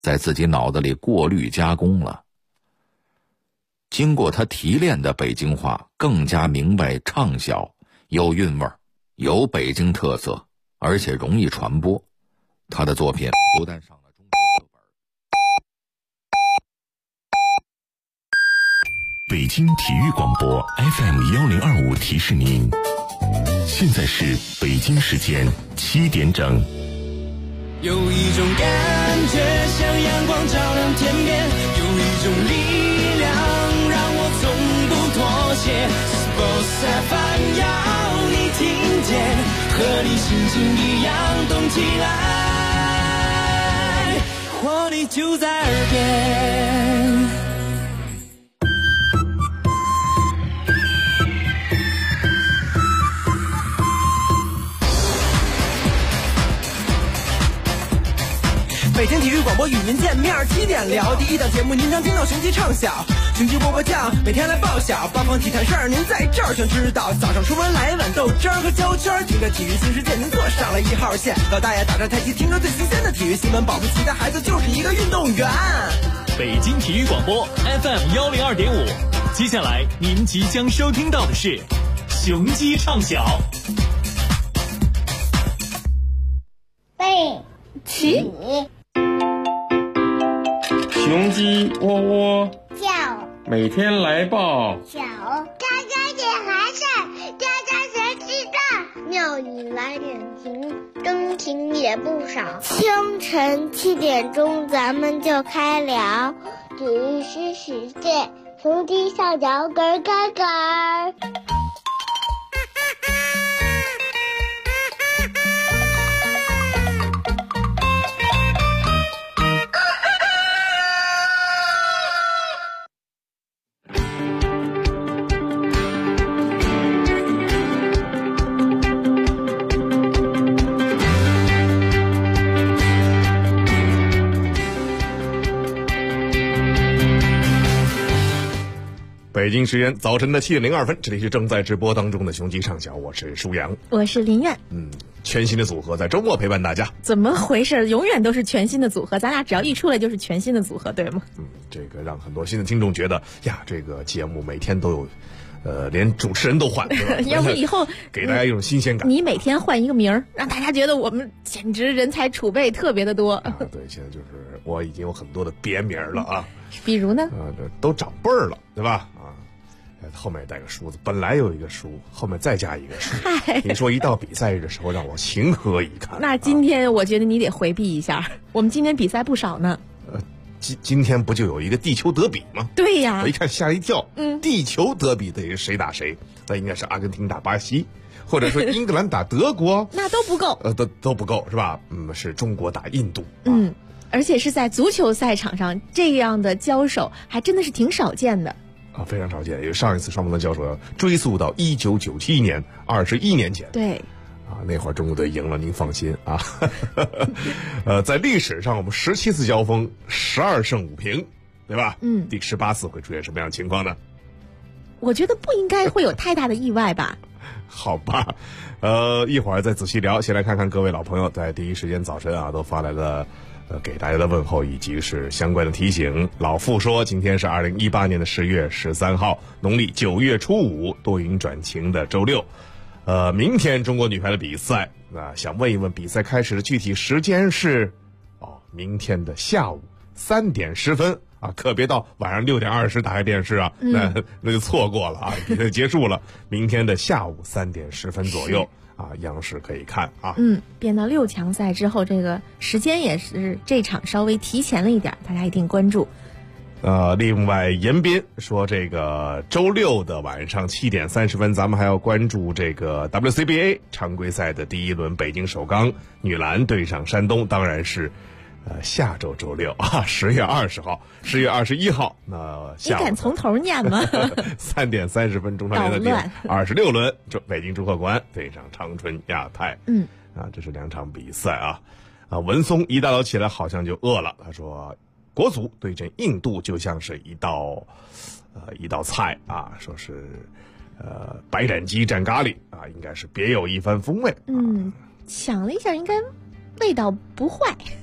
在自己脑子里过滤加工了。经过他提炼的北京话更加明白畅销，有韵味，有北京特色，而且容易传播。他的作品不但上了中学课本。 北京体育广播 FM1025 提示您，现在是北京时间7点整。 有一种感觉像阳光照亮天边，有一种力量让我从不妥协。Sports FM 要你听见，和你心情一样动起来，活力就在耳边。北京体育广播与您见面，7点聊第一档节目，您常听到雄鸡唱晓，雄鸡波波酱，每天来报晓，八方体坛事儿您在这儿全知道。早上出门来一碗豆汁儿和焦圈，听着体育新世界，您坐上了1号线。老大爷打着太极，听着最新鲜的体育新闻，保不齐的孩子就是一个运动员。 北京体育广播 FM102.5，接下来您即将收听到的是雄鸡唱晓。 背起。 雄鸡喔喔叫， 每天来报小，家家点孩子，家家谁知道？庙里来点情，真情也不少。清晨7点钟，咱们就开聊，体育新世界，雄鸡上脚咯咯咯。 北京时间早晨的7点02分，这里是正在直播当中的雄鸡唱晓，我是舒阳， 我是林苑。 全新的组合在周末陪伴大家。 怎么回事？永远都是全新的组合，咱俩只要一出来就是全新的组合，对吗？ 这个让很多新的听众觉得呀，这个节目每天都有，连主持人都换， 要不以后给大家一种新鲜感。 你每天换一个名儿，让大家觉得我们简直人才储备特别的多。 对，现在就是我已经有很多的别名了啊。 比如呢？ 都长辈儿了，对吧？后面带个梳子，本来有一个梳，后面再加一个梳。你说一到比赛日的时候，让我情何以堪？ 那今天我觉得你得回避一下，我们今天比赛不少呢。 今天不就有一个地球德比吗？ 对呀， 我一看吓一跳。地球德比得谁打谁？那应该是阿根廷打巴西，或者说英格兰打德国， 那都不够。 都不够是吧？是中国打印度。 而且是在足球赛场上这样的交手，还真的是挺少见的。 非常少见，因为上一次双方的交手要追溯到1997年，21年前。 对， 那会儿中国队赢了，您放心啊。在历史上我们17次交锋，12胜5平，对吧？第18次会出现什么样的情况呢？ 我觉得不应该会有太大的意外吧。 好吧，一会儿再仔细聊。先来看看各位老朋友在第一时间早晨都发来了给大家的问候以及是相关的提醒。老傅说今天是2018年的10月13号，农历9月初5，多云转晴的周六。明天中国女排的比赛，想问一问比赛开始的具体时间是明天的下午3点10分可别到晚上6点20打开电视那就错过了比赛结束了。明天的下午3点10分左右央视可以看变到6强赛之后，这个时间也是这场稍微提前了一点，大家一定关注。 另外严斌说这个周六的晚上7点30分，咱们还要关注这个 WCBA 常规赛的第一轮，北京首钢女篮对上山东，当然是下周周六10月20号、10月21号，那下午你敢从头念吗 ？3点30分，中超联的第26轮，北京中赫馆对上长春亚泰。这是2场比赛文松一大早起来好像就饿了，他说国足对阵印度就像是一道菜说是白斩鸡蘸咖喱应该是别有一番风味。 想了一下，应该味道不坏。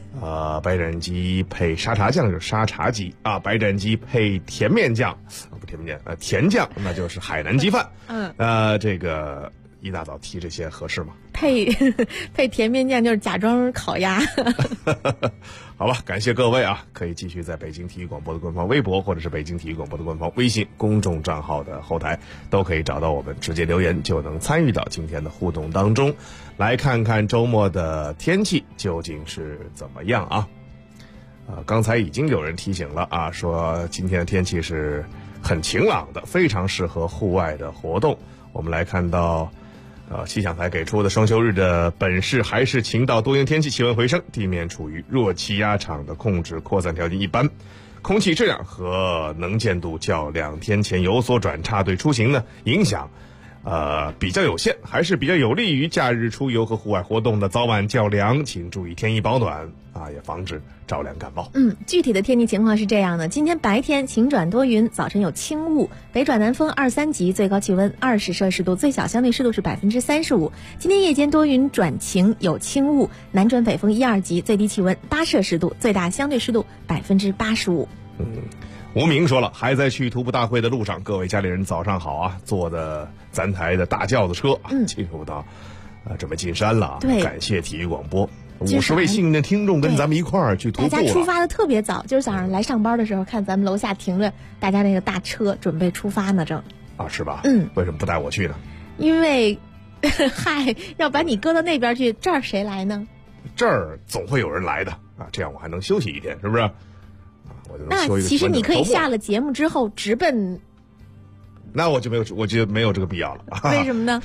白斩鸡配沙茶酱就是沙茶鸡啊，白斩鸡配甜面酱，不甜面酱，甜酱那就是海南鸡饭。这个一大早提这些合适吗？ 配甜面酱就是假装烤鸭。 好吧，感谢各位啊，可以继续在北京体育广播的官方微博或者是北京体育广播的官方微信公众账号的后台都可以找到我们，直接留言就能参与到今天的互动当中。来看看周末的天气究竟是怎么样啊？刚才已经有人提醒了啊，说今天的天气是很晴朗的，非常适合户外的活动。我们来看到气象台给出的双休日的本市还是晴到多云天气，气温回升，地面处于弱气压场的控制扩散条件一般，空气质量和能见度较2天前有所转差，对出行呢影响比较有限，还是比较有利于假日出游和户外活动的。早晚较凉，请注意添衣保暖啊，也防止着凉感冒。 具体的天气情况是这样的：今天白天晴转多云，早晨有轻雾，北转南风2-3级，最高气温20摄氏度，最小相对湿度是35%。今天夜间多云转晴，有轻雾，南转北风1-2级，最低气温8摄氏度，最大相对湿度85%。 吴明说了，还在去徒步大会的路上，各位家里人早上好啊！坐的咱台的大轿子车进入到准备进山了。 对， 感谢体育广播，50位幸运的听众跟咱们一块儿去徒步了。 大家出发的特别早，就是早上来上班的时候，看咱们楼下停着大家那个大车，准备出发呢，正是吧？为什么不带我去呢？ 因为要把你搁到那边去，这儿谁来呢？ 这儿总会有人来的啊，这样我还能休息一天，是不是？ 那其实你可以下了节目之后直奔， 那我就没有这个必要了。 为什么呢？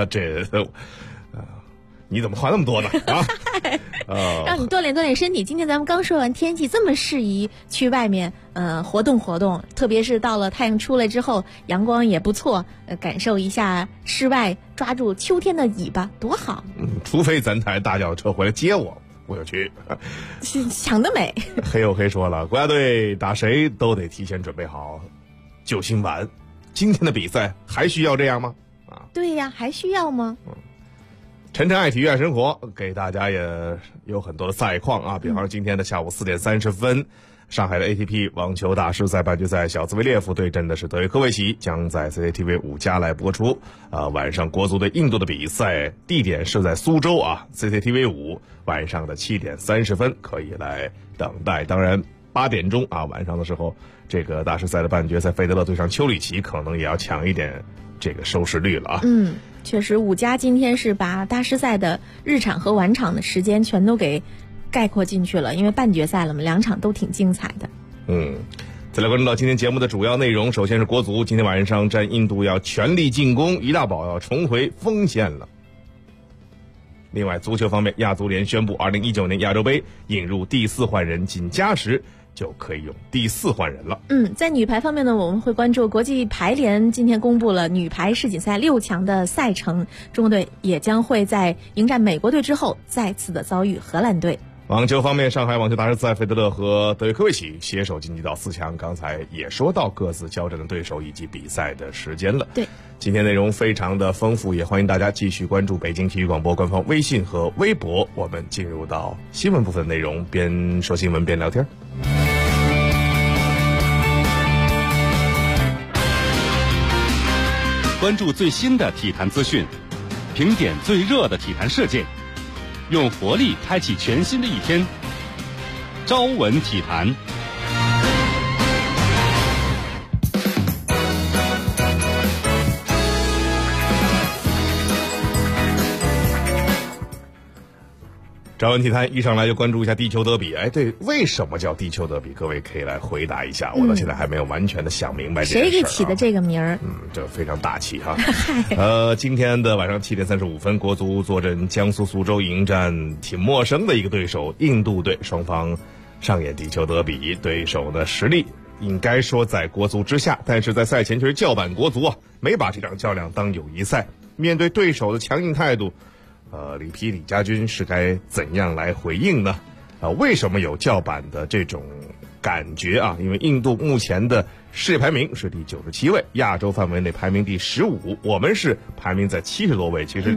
你怎么话那么多呢？ 让你锻炼锻炼身体。今天咱们刚说完天气这么适宜去外面活动活动，特别是到了太阳出来之后，阳光也不错，感受一下室外，抓住秋天的尾巴，多好。 除非咱台大轿车回来接我。我有去， 想得美。 黑又黑说了，国家队打谁都得提前准备好救心丸。今天的比赛还需要这样吗？ 对呀，还需要吗？ 晨晨爱体育爱生活给大家也有很多的赛况啊，比方说今天的下午4点30分。上海的 ATP 网球大师赛半决赛，小兹维列夫对阵的是德约科维奇，将在 CCTV 5+来播出。晚上国足对印度的比赛地点是在苏州啊 ，CCTV 5晚上的7点30分可以来等待。当然8点钟啊，晚上的时候，这个大师赛的半决赛，费德勒对上丘里奇，可能也要抢一点这个收视率了啊。 确实5+今天是把大师赛的日场和晚场的时间全都给概括进去了，因为半决赛了嘛，2场都挺精彩的。 再来关注到今天节目的主要内容，首先是国足今天晚上战印度要全力进攻，于大宝要重回锋线了。另外足球方面，亚足联宣布2019年亚洲杯引入第4换人，仅加时就可以用第4换人了。 在女排方面呢，我们会关注国际排联今天公布了女排世锦赛6强的赛程，中国队也将会在迎战美国队之后再次的遭遇荷兰队。 网球方面，上海网球大师赛，费德勒和德约科维奇携手晋级到4强。刚才也说到各自交战的对手以及比赛的时间了。 对， 今天内容非常的丰富，也欢迎大家继续关注北京体育广播官方微信和微博。我们进入到新闻部分内容，边说新闻边聊天。 关注最新的体坛资讯，评点最热的体坛事件，用活力开启全新的一天。朝闻体坛。 朝闻体坛一上来就关注一下地球德比。对，为什么叫地球德比？各位可以来回答一下，我到现在还没有完全的想明白这件事。 谁给起的这个名儿？ 这非常大气哈。今天的晚上7点35分，国足坐镇江苏苏州迎战挺陌生的一个对手印度队，双方上演地球德比。对手的实力应该说在国足之下，但是在赛前却是叫板国足啊，没把这场较量当友谊赛。面对对手的强硬态度，李家军是该怎样来回应呢？为什么有叫板的这种感觉啊？因为印度目前的世界排名是第97位，亚洲范围内排名第15，我们是排名在70多位。其实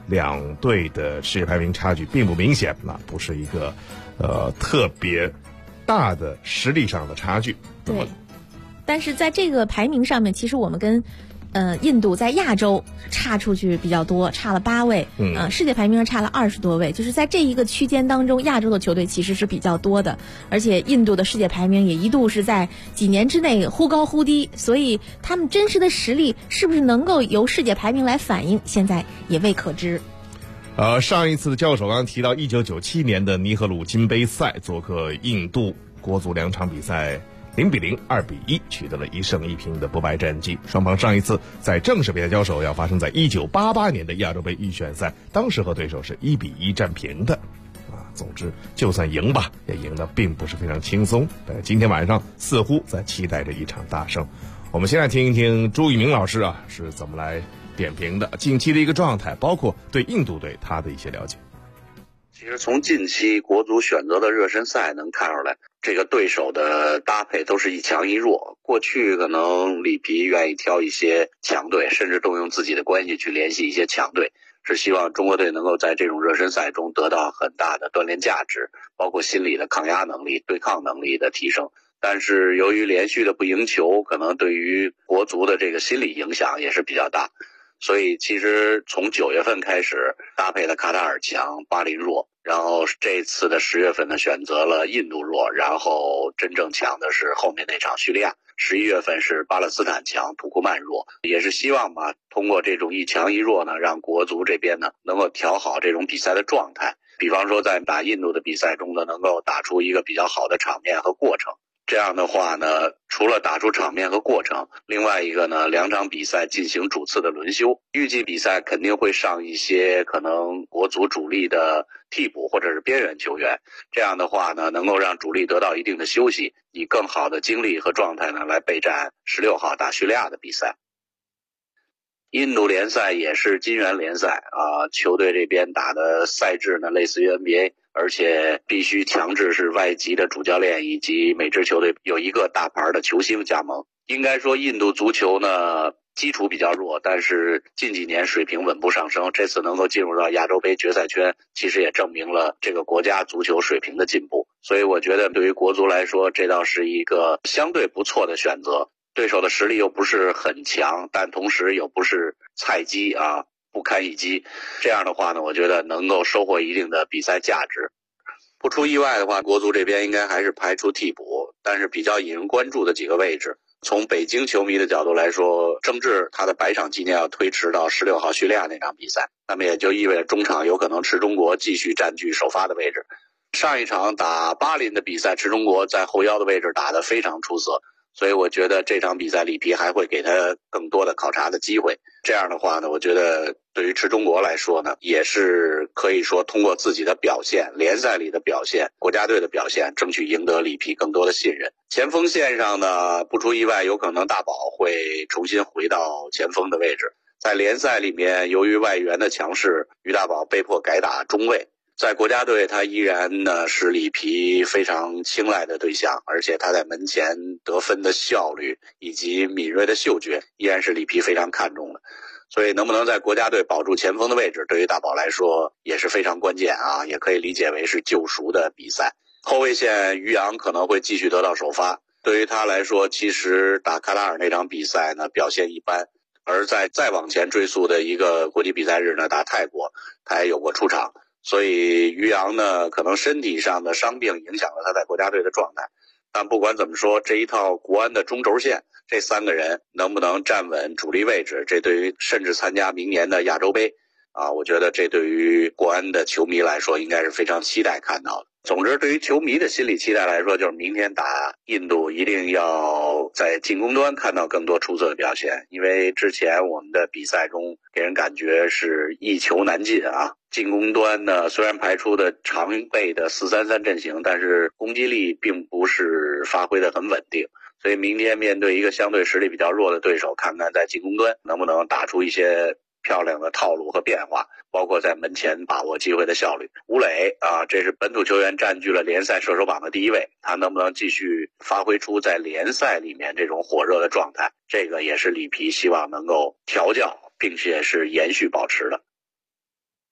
两队的世界排名差距并不明显，那不是一个特别大的实力上的差距。 对，但是在这个排名上面，其实我们跟印度在亚洲差出去比较多，差了8位，世界排名上差了20多位，就是在这一个区间当中，亚洲的球队其实是比较多的，而且印度的世界排名也一度是在几年之内忽高忽低，所以他们真实的实力是不是能够由世界排名来反映，现在也未可知。 上一次的交手刚刚提到1997年的尼赫鲁金杯赛，做客印度，国足2场比赛0比0、2比1取得了1胜1平的不败战绩。双方上一次在正式比赛交手要发生在1988年的亚洲杯预选赛，当时和对手是1比1战平的。总之就算赢吧，也赢得并不是非常轻松。但今天晚上似乎在期待着一场大胜。我们先来听一听朱一鸣老师是怎么来点评的近期的一个状态，包括对印度队他的一些了解。 其实从近期国足选择的热身赛能看出来，这个对手的搭配都是一强一弱。过去可能里皮愿意挑一些强队，甚至动用自己的关系去联系一些强队，是希望中国队能够在这种热身赛中得到很大的锻炼价值，包括心理的抗压能力、对抗能力的提升。但是由于连续的不赢球，可能对于国足的这个心理影响也是比较大。所以其实从9月份开始搭配的卡塔尔强，巴林弱，然后这次的10月份呢选择了印度弱，然后真正强的是后面那场叙利亚。11月份是巴勒斯坦强，土库曼弱，也是希望吧，通过这种一强一弱呢，让国足这边呢能够调好这种比赛的状态。比方说在打印度的比赛中呢，能够打出一个比较好的场面和过程。这样的话呢，除了打出场面和过程，另外一个呢，2场比赛进行主次的轮休，预计比赛肯定会上一些可能国足主力的替补或者是边缘球员。这样的话呢，能够让主力得到一定的休息，以更好的精力和状态呢来备战16号打叙利亚的比赛。印度联赛也是金元联赛球队这边打的赛制呢类似于 NBA， 而且必须强制是外籍的主教练以及每支球队有一个大牌的球星加盟。应该说印度足球呢基础比较弱，但是近几年水平稳步上升，这次能够进入到亚洲杯决赛圈，其实也证明了这个国家足球水平的进步。所以我觉得对于国足来说，这倒是一个相对不错的选择。对手的实力又不是很强，但同时又不是菜鸡不堪一击。这样的话呢，我觉得能够收获一定的比赛价值。不出意外的话，国足这边应该还是排除替补，但是比较引人关注的几个位置，从北京球迷的角度来说，郑智他的100场纪念要推迟到16号叙利亚那场比赛，那么也就意味着中场有可能池中国继续占据首发的位置。上一场打巴林的比赛，池中国在后腰的位置打得非常出色，所以我觉得这场比赛里皮还会给他更多的考察的机会。这样的话呢，我觉得对于池中国来说呢，也是可以说通过自己的表现，联赛里的表现，国家队的表现，争取赢得里皮更多的信任。前锋线上呢，不出意外有可能大宝会重新回到前锋的位置。在联赛里面，由于外援的强势，于大宝被迫改打中卫。在国家队他依然呢是里皮非常青睐的对象，而且他在门前得分的效率以及敏锐的嗅觉依然是里皮非常看重的。所以能不能在国家队保住前锋的位置，对于大宝来说也是非常关键也可以理解为是救赎的比赛。后卫线于洋可能会继续得到首发，对于他来说，其实打卡塔尔那场比赛呢表现一般，而在再往前追溯的一个国际比赛日呢打泰国，他也有过出场。所以于洋呢可能身体上的伤病影响了他在国家队的状态，但不管怎么说，这一套国安的中轴线，这3个人能不能站稳主力位置，这对于甚至参加明年的亚洲杯我觉得这对于国安的球迷来说应该是非常期待看到的。总之对于球迷的心理期待来说，就是明天打印度一定要在进攻端看到更多出色的表现，因为之前我们的比赛中给人感觉是一球难进进攻端呢虽然排出的常备的4-3-3阵型，但是攻击力并不是发挥的很稳定。所以明天面对一个相对实力比较弱的对手，看看在进攻端能不能打出一些漂亮的套路和变化，包括在门前把握机会的效率。吴磊这是本土球员占据了联赛射手榜的第1位，他能不能继续发挥出在联赛里面这种火热的状态，这个也是里皮希望能够调教并且是延续保持的。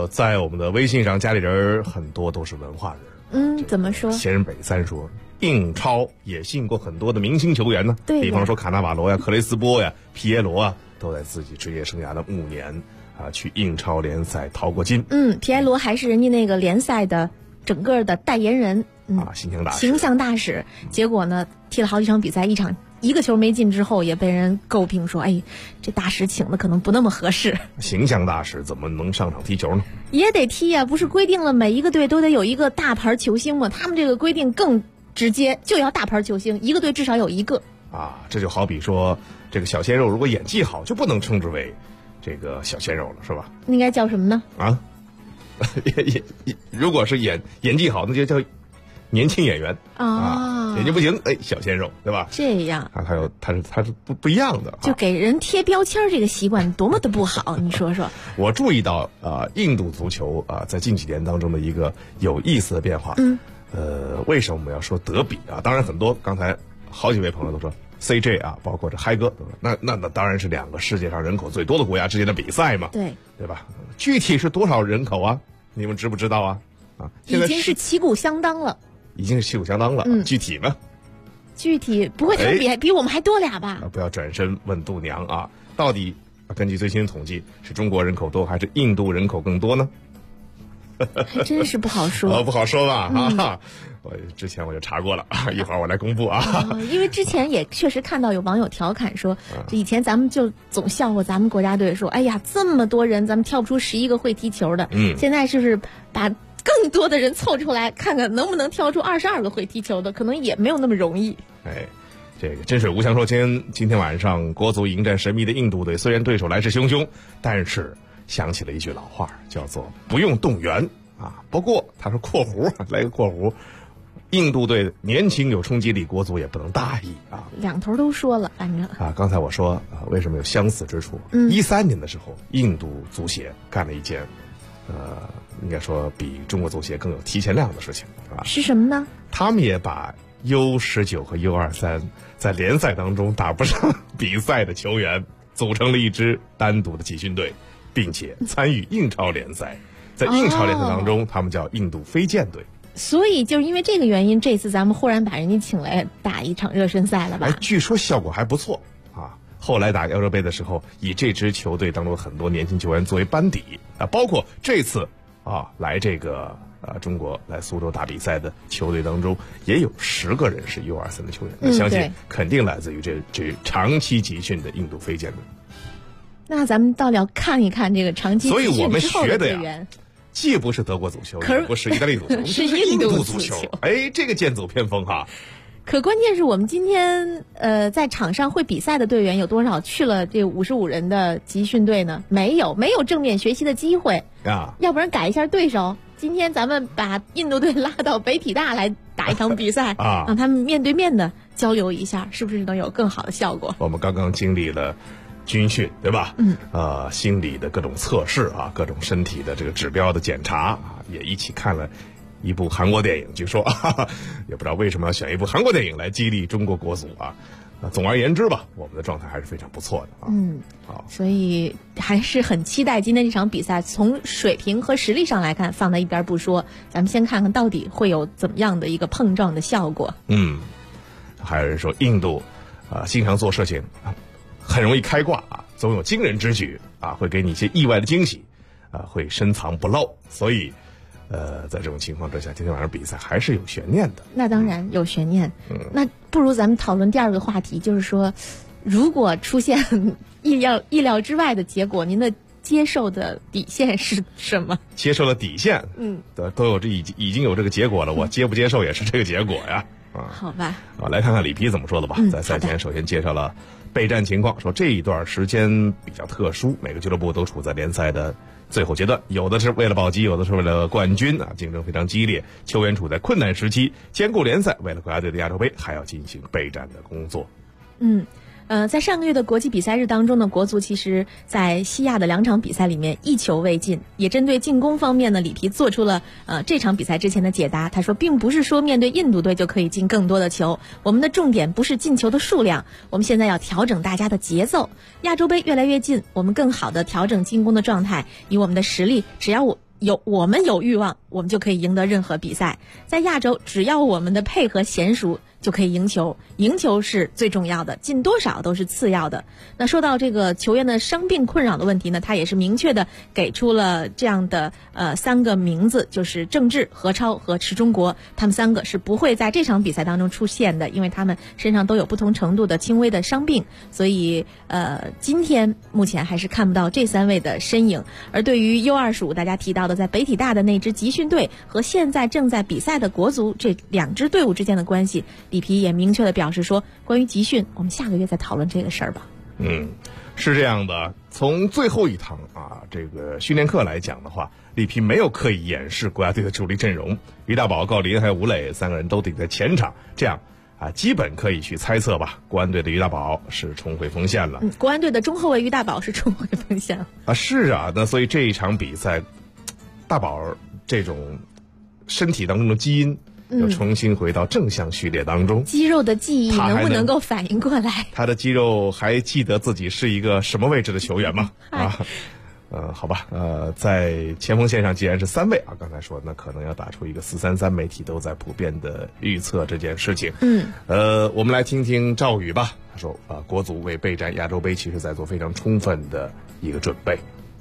在我们的微信上，家里人很多都是文化人。 怎么说？ 先人北三说，英超也吸引过很多的明星球员呢。 对， 比方说卡纳瓦罗呀、克雷斯波呀、皮耶罗啊，都在自己职业生涯的5年去英超联赛淘过金。 皮耶罗还是人家那个联赛的整个的代言人。 形象大使。结果呢，踢了好几场比赛，一个球没进之后，也被人诟病说：“哎，这大使请的可能不那么合适。” 形象大使怎么能上场踢球呢？ 也得踢呀，不是规定了每一个队都得有一个大牌球星吗？他们这个规定更直接，就要大牌球星，一个队至少有一个。 这就好比说，这个小鲜肉如果演技好，就不能称之为这个小鲜肉了，是吧？ 应该叫什么呢？ 如果是演技好，那就叫年轻演员演技不行，小鲜肉，对吧？ 这样他是不一样的， 就给人贴标签这个习惯多么的不好，你说说。 我注意到印度足球在近几年当中的一个有意思的变化。为什么我们要说德比啊？当然很多，刚才好几位朋友都说 CJ 包括这嗨哥，那当然是2个世界上人口最多的国家之间的比赛嘛，对吧？具体是多少人口啊？你们知不知道啊？ 已经是旗鼓相当了。具体呢？具体不会比我们还多俩吧？ 不要转身问度娘啊！到底根据最新统计，是中国人口多还是印度人口更多呢？ 还真是不好说。 不好说吧？之前我就查过了，一会儿我来公布因为之前也确实看到有网友调侃说，以前咱们就总笑话咱们国家队说，哎呀，这么多人，咱们挑不出11个会踢球的。现在是不是把更多的人凑出来，看看能不能挑出22个会踢球的？可能也没有那么容易。 这个真水无香说，今天晚上国足迎战神秘的印度队，虽然对手来势汹汹，但是想起了一句老话，叫做不用动员不过他说括弧来个括弧，印度队年轻有冲击力，国足也不能大意两头都说了，反正刚才我说为什么有相似之处？13年的时候，印度足协干了一件应该说比中国足协更有提前量的事情是什么呢？ 他们也把 U19 和 U23 在联赛当中打不上比赛的球员组成了一支单独的集训队，并且参与印超联赛。在印超联赛当中，他们叫印度飞剑队。 所以就是因为这个原因，这次咱们忽然把人家请来打一场热身赛了吧？ 据说效果还不错后来打亚洲杯的时候，以这支球队当中很多年轻球员作为班底包括这次来这个中国来苏州打比赛的球队当中，也有10个人是 U23 的球员。那相信肯定来自于这支长期集训的印度飞剑队。 那咱们到底要看一看这个长期集训之后的队员。 所以我们学的既不是德国足球，也不是意大利足球， 是印度足球。这个剑走偏锋可关键是我们今天在场上会比赛的队员有多少去了这55人的集训队呢？没有正面学习的机会要不然改一下对手。今天咱们把印度队拉到北体大来打一场比赛让他们面对面的交流一下，是不是能有更好的效果？ 我们刚刚经历了军训，对吧？心理的各种测试各种身体的这个指标的检查也一起看了一部韩国电影。据说也不知道为什么要选一部韩国电影来激励中国国足总而言之吧，我们的状态还是非常不错的所以还是很期待今天这场比赛。从水平和实力上来看，放在一边不说，咱们先看看到底会有怎么样的一个碰撞的效果。 还有人说印度经常做事情很容易开挂总有惊人之举会给你一些意外的惊喜会深藏不露。所以在这种情况之下，今天晚上比赛还是有悬念的。 那当然有悬念。那不如咱们讨论第二个话题，就是说如果出现意料之外的结果，您的接受的底线是什么？ 接受的底线都有已经有这个结果了，我接不接受也是这个结果呀。 好吧， 来看看里皮怎么说的吧。在赛前首先介绍了备战情况，说这一段时间比较特殊，每个俱乐部都处在联赛的最后阶段，有的是为了保级，有的是为了冠军竞争非常激烈，球员处在困难时期，兼顾联赛，为了国家队的亚洲杯还要进行备战的工作。 在上个月的国际比赛日当中呢，国足其实在西亚的2场比赛里面1球未进。也针对进攻方面呢，里皮做出了这场比赛之前的解答。他说，并不是说面对印度队就可以进更多的球，我们的重点不是进球的数量，我们现在要调整大家的节奏。亚洲杯越来越近，我们更好的调整进攻的状态，以我们的实力，只要我们有欲望，我们就可以赢得任何比赛。在亚洲，只要我们的配合娴熟，就可以赢球。赢球是最重要的，进多少都是次要的。那说到这个球员的伤病困扰的问题呢，他也是明确的给出了这样的3个名字，就是郑智、何超和池忠国，他们3个是不会在这场比赛当中出现的，因为他们身上都有不同程度的轻微的伤病，所以今天目前还是看不到这3位的身影。而对于 U25 大家提到的在北体大的那支集训队和现在正在比赛的国足这2支队伍之间的关系，里皮也明确的表示说，关于集训我们下个月再讨论这个事儿吧。 是这样的，从最后一堂这个训练课来讲的话，里皮没有刻意掩饰国家队的主力阵容，于大宝、郜林还有吴磊3个人都顶在前场，这样基本可以去猜测吧，国安队的于大宝是重回锋线了。 国安队的中后卫于大宝是重回锋线了。 是啊，那所以这一场比赛，大宝这种身体当中的基因又重新回到正向序列当中， 肌肉的记忆能不能够反应过来？ 他的肌肉还记得自己是一个什么位置的球员吗？好吧，在前锋线上既然是3位刚才说那可能要打出一个4-3-3，媒体都在普遍的预测这件事情。我们来听听赵宇吧，他说国足为备战亚洲杯其实在做非常充分的一个准备。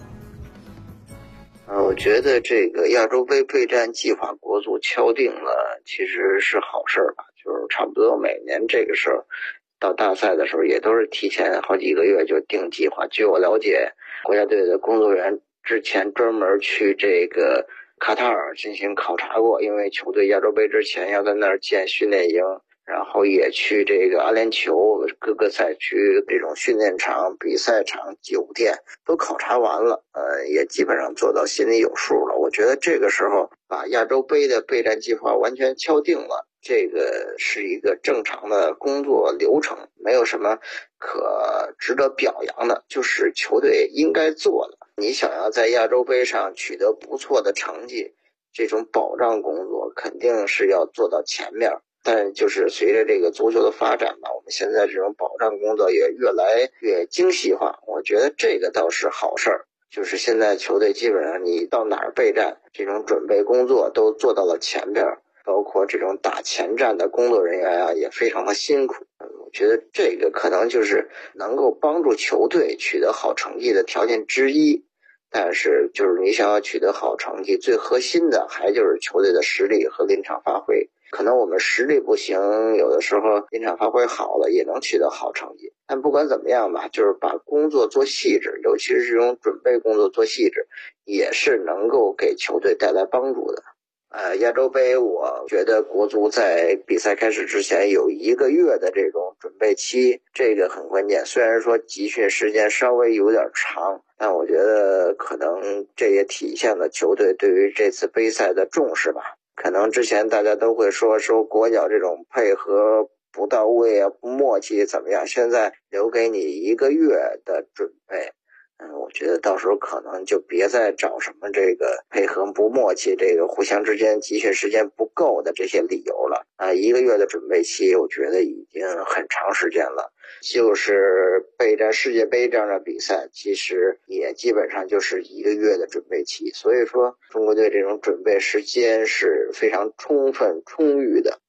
我觉得这个亚洲杯备战计划国足敲定了，其实是好事吧，就是差不多每年这个时候到大赛的时候也都是提前好几个月就定计划。据我了解，国家队的工作人员之前专门去这个卡塔尔进行考察过，因为球队亚洲杯之前要在那儿建训练营，然后也去这个阿联酋各个赛区这种训练场、比赛场、酒店都考察完了，也基本上做到心里有数了。我觉得这个时候把亚洲杯的备战计划完全敲定了，这个是一个正常的工作流程，没有什么可值得表扬的，就是球队应该做的。你想要在亚洲杯上取得不错的成绩，这种保障工作肯定是要做到前面。但就是随着这个足球的发展吧，我们现在这种保障工作也越来越精细化，我觉得这个倒是好事儿。就是现在球队基本上你到哪儿备战，这种准备工作都做到了前边，包括这种打前站的工作人员也非常的辛苦。我觉得这个可能就是能够帮助球队取得好成绩的条件之一。但是就是你想要取得好成绩，最核心的还就是球队的实力和临场发挥。可能我们实力不行，有的时候临场发挥好了也能取得好成绩。但不管怎么样吧，就是把工作做细致，尤其是这种准备工作做细致，也是能够给球队带来帮助的。亚洲杯我觉得国足在比赛开始之前有1个月的这种准备期，这个很关键。虽然说集训时间稍微有点长，但我觉得可能这也体现了球队对于这次杯赛的重视吧。可能之前大家都会说国脚这种配合不到位不默契怎么样，现在留给你1个月的准备，我觉得到时候可能就别再找什么这个配合不默契，这个互相之间集训时间不够的这些理由了1个月的准备期我觉得已经很长时间了。就是备战世界杯这样的比赛，其实也基本上就是1个月的准备期，所以说中国队这种准备时间是非常充分充裕的。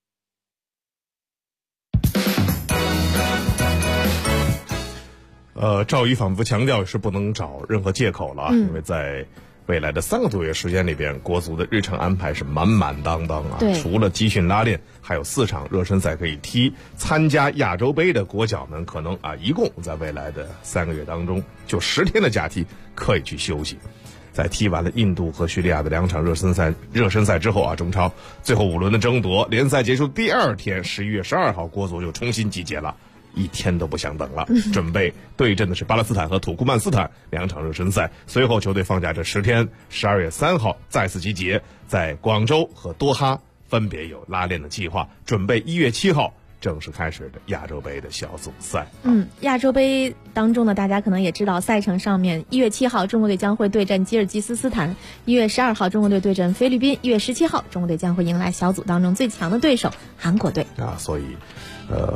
赵宇反复强调是不能找任何借口了因为在未来的3个多月时间里边，国足的日程安排是满满当当除了集训拉练，还有4场热身赛可以踢。参加亚洲杯的国脚们可能一共在未来的3个月当中就10天的假期可以去休息。在踢完了印度和叙利亚的2场热身赛之后中超最后5轮的争夺，联赛结束第2天11月12号国足就重新集结了，1天都不想等了，准备对阵的是巴勒斯坦和土库曼斯坦2场热身赛。随后球队放假这10天，12月3号再次集结，在广州和多哈分别有拉练的计划，准备1月7号正式开始的亚洲杯的小组赛。 亚洲杯当中呢，大家可能也知道赛程上面1月7号中国队将会对阵吉尔吉斯斯坦，1月12号中国队对阵菲律宾，1月17号中国队将会迎来小组当中最强的对手韩国队所以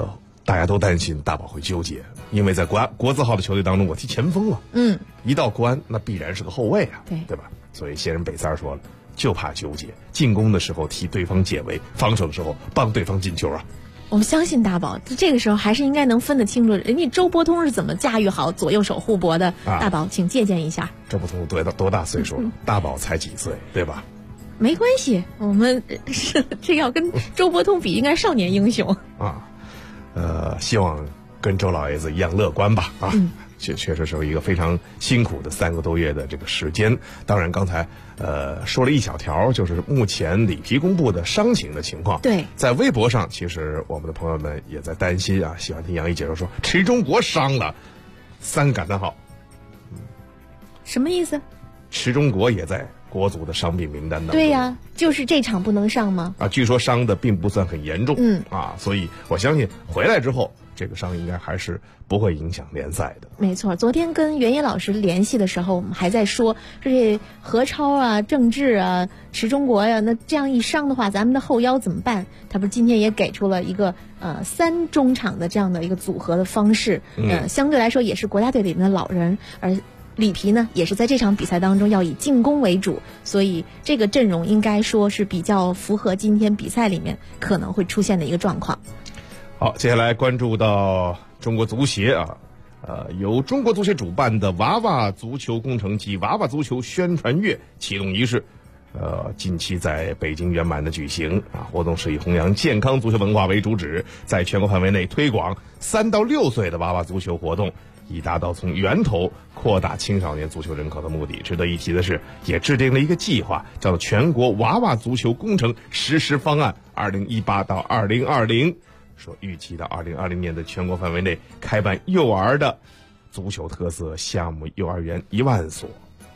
大家都担心大宝会纠结，因为在国字号的球队当中，我踢前锋了，一到国安那必然是个后卫啊，对吧？所以仙人北三说了，就怕纠结，进攻的时候替对方解围，防守的时候帮对方进球啊。 我们相信大宝这个时候还是应该能分得清楚，人家周伯通是怎么驾驭好左右手互搏的，大宝请借鉴一下。 周伯通多大岁数了？大宝才几岁，对吧？ 没关系，我们这要跟周伯通比，应该是少年英雄啊。希望跟周老爷子一样乐观吧啊。确实是一个非常辛苦的3个多月的这个时间。当然刚才说了一小条，就是目前里皮公布的伤情的情况。 对， 在微博上其实我们的朋友们也在担心啊，喜欢听杨毅解说说池中国伤了，3个感叹号。 什么意思？ 池中国也在国足的伤病名单当中。 对呀，就是这场不能上吗？ 据说伤的并不算很严重。所以我相信回来之后这个伤应该还是不会影响联赛的。 没错，昨天跟袁野老师联系的时候，我们还在说这何超啊、郑智啊、池中国呀，那这样一伤的话，咱们的后腰怎么办？他不是今天也给出了一个3中场的这样的一个组合的方式。相对来说也是国家队里面的老人，而里皮呢也是在这场比赛当中要以进攻为主，所以这个阵容应该说是比较符合今天比赛里面可能会出现的一个状况。 好，接下来关注到中国足协啊，由中国足协主办的娃娃足球工程及娃娃足球宣传月启动仪式，近期在北京圆满的举行啊。活动是以弘扬健康足球文化为主旨，在全国范围内推广3到6岁的娃娃足球活动，以达到从源头扩大青少年足球人口的目的。值得一提的是，也制定了一个计划，叫做全国娃娃足球工程实施方案2018到2020，说预计到2020年的全国范围内开办幼儿的足球特色项目幼儿园1万所。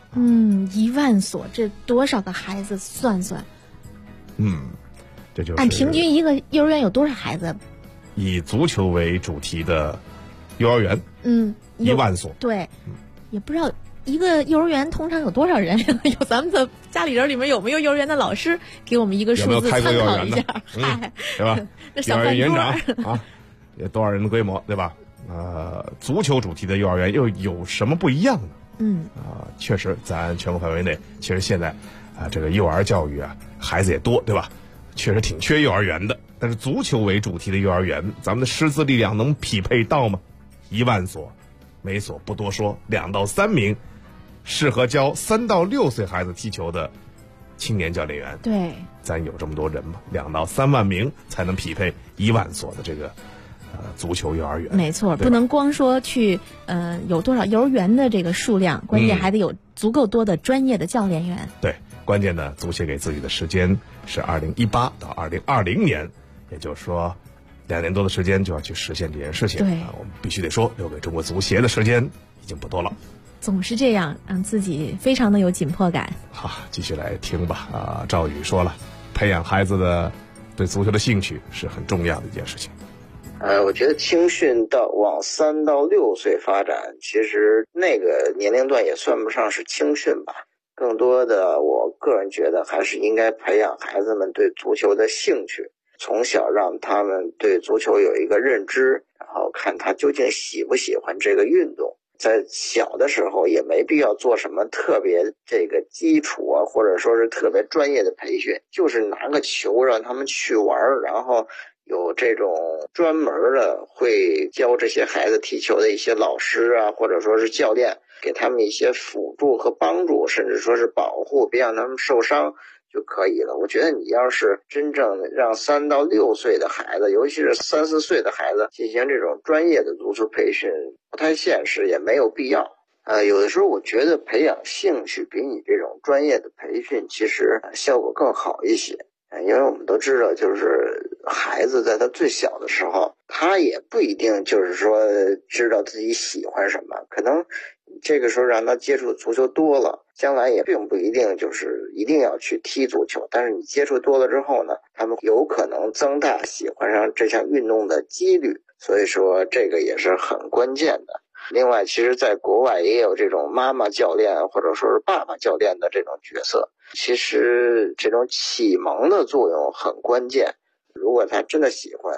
1万所，这多少个孩子算算？ 这就是按平均一个幼儿园有多少孩子？ 以足球为主题的幼儿园，1万所。 对，也不知道一个幼儿园通常有多少人。有咱们的家里人里面有没有幼儿园的老师给我们一个数字参考一下？ 对吧？ 那小幼儿园园长啊，有多少人的规模，对吧？足球主题的幼儿园又有什么不一样呢？确实，咱全国范围内，其实现在这个幼儿教育孩子也多，对吧？确实挺缺幼儿园的。但是足球为主题的幼儿园，咱们的师资力量能匹配到吗？1万所，每所不多说2到3名适合教3到6岁孩子踢球的青年教练员。 对， 咱有这么多人吗？2到3万名才能匹配1万所的这个足球幼儿园。 没错，不能光说去有多少幼儿园的这个数量，关键还得有足够多的专业的教练员。 对，关键呢，足协给自己的时间是2018到2020年，也就是说2年多的时间就要去实现这件事情。 对， 我们必须得说，留给中国足协的时间已经不多了。 总是这样，让自己非常的有紧迫感。 好，继续来听吧。赵宇说了，培养孩子的对足球的兴趣是很重要的一件事情。 我觉得青训往3到6岁发展，其实那个年龄段也算不上是青训吧。更多的，我个人觉得还是应该培养孩子们对足球的兴趣，从小让他们对足球有一个认知，然后看他究竟喜不喜欢这个运动。在小的时候也没必要做什么特别这个基础或者说是特别专业的培训，就是拿个球让他们去玩，然后有这种专门的会教这些孩子踢球的一些老师或者说是教练，给他们一些辅助和帮助，甚至说是保护，别让他们受伤就可以了。我觉得你要是真正让3到6岁的孩子，尤其是3、4岁的孩子进行这种专业的足球培训，不太现实，也没有必要。有的时候我觉得培养兴趣比你这种专业的培训其实效果更好一些。因为我们都知道，就是孩子在他最小的时候，他也不一定就是说知道自己喜欢什么，可能这个时候让他接触足球多了，将来也并不一定就是一定要去踢足球，但是你接触多了之后呢，他们有可能增大喜欢上这项运动的几率，所以说这个也是很关键的。另外，其实在国外也有这种妈妈教练或者说是爸爸教练的这种角色，其实这种启蒙的作用很关键。如果他真的喜欢，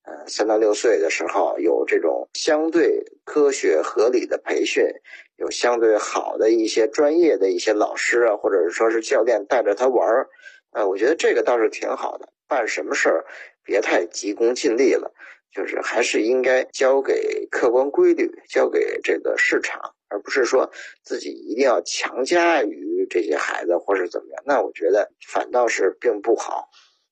3到6岁的时候有这种相对科学合理的培训，有相对好的一些专业的一些老师啊，或者是说是教练带着他玩我觉得这个倒是挺好的。办什么事儿别太急功近利了，就是还是应该交给客观规律，交给这个市场，而不是说自己一定要强加于这些孩子或是怎么样，那我觉得反倒是并不好。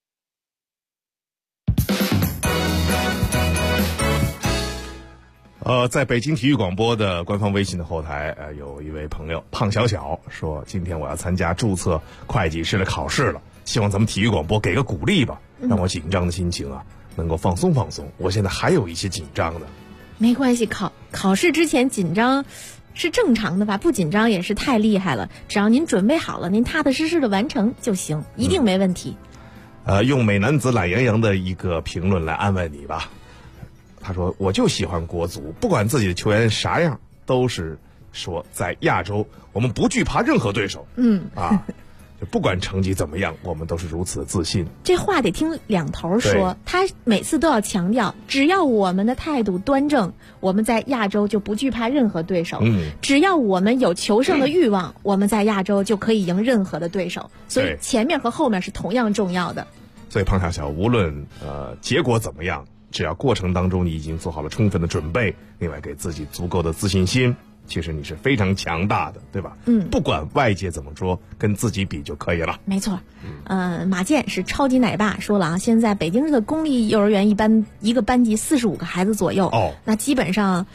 在北京体育广播的官方微信的后台，有一位朋友胖小小说，今天我要参加注册会计师的考试了，希望咱们体育广播给个鼓励吧，让我紧张的心情能够放松放松。我现在还有一些紧张的。 没关系，考试之前紧张是正常的吧？不紧张也是太厉害了。只要您准备好了，您踏踏实实的完成就行，一定没问题。 用美男子懒洋洋的一个评论来安慰你吧。他说：“我就喜欢国足，不管自己的球员啥样，都是说在亚洲我们不惧怕任何对手。就不管成绩怎么样，我们都是如此自信。” 这话得听两头说，他每次都要强调，只要我们的态度端正，我们在亚洲就不惧怕任何对手。只要我们有求胜的欲望，我们在亚洲就可以赢任何的对手。所以前面和后面是同样重要的。 所以胖小小，无论结果怎么样，只要过程当中你已经做好了充分的准备，另外给自己足够的自信心，其实你是非常强大的，对吧？不管外界怎么说，跟自己比就可以了。 没错。马健是超级奶爸说了现在北京市的公立幼儿园一个班级45个孩子左右，那基本上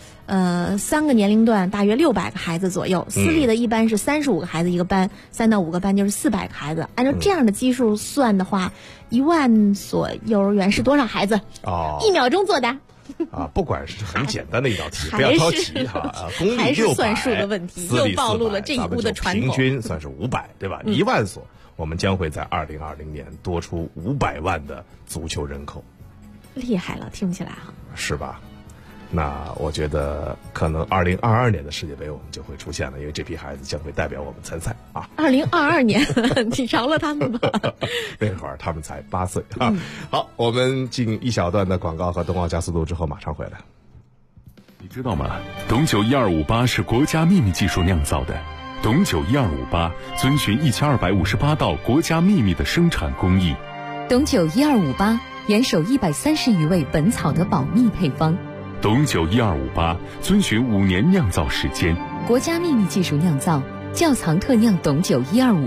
3个年龄段大约600个孩子左右。私立的一般是35个孩子一个班，3到5个班就是400个孩子。按照这样的基数算的话，1万所幼儿园是多少孩子？1秒钟作答。 不管是很简单的一道题，不要着急公立还是算数的问题，又暴露了这一屋的传统。 平均算是500，对吧？1万所，我们将会在2020年多出500万的足球人口， 厉害了，听起来是吧？那我觉得可能2022年的世界杯我们就会出现了，因为这批孩子将会代表我们参赛 2022年你饶了他们吧。 那会儿他们才8岁好，我们进一小段的广告和冬奥加速度之后马上回来。 你知道吗？董酒1258是国家秘密技术酿造的，董酒1258遵循1258道国家秘密的生产工艺。 董酒1258严守130余味本草的保密配方。 董酒1258遵循5年酿造时间， 国家秘密技术酿造，窖藏特酿董酒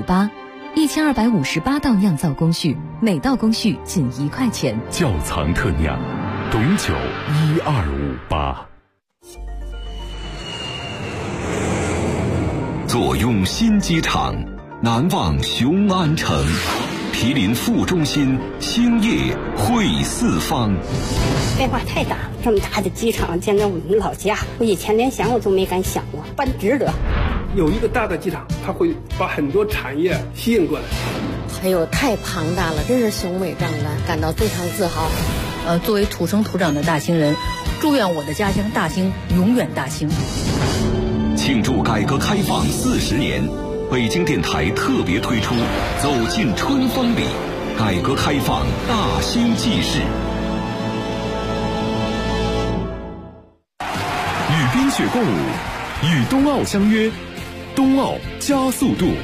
1258，1258道酿造工序，每道工序仅1块钱。 窖藏特酿，董酒1258。 坐拥新机场，难忘雄安城。毗邻副中心，兴业汇四方。 变化太大，这么大的机场建在我们老家，我以前连想我都没敢想过，办值得。 有一个大的机场，它会把很多产业吸引过来。 哎呦，太庞大了，真是雄伟壮观，感到非常自豪。 作为土生土长的大兴人，祝愿我的家乡大兴永远大兴。 庆祝改革开放40年，北京电台特别推出《走进春风里》，改革开放大兴纪事。 与冰雪共舞，与冬奥相约，冬奥加速度。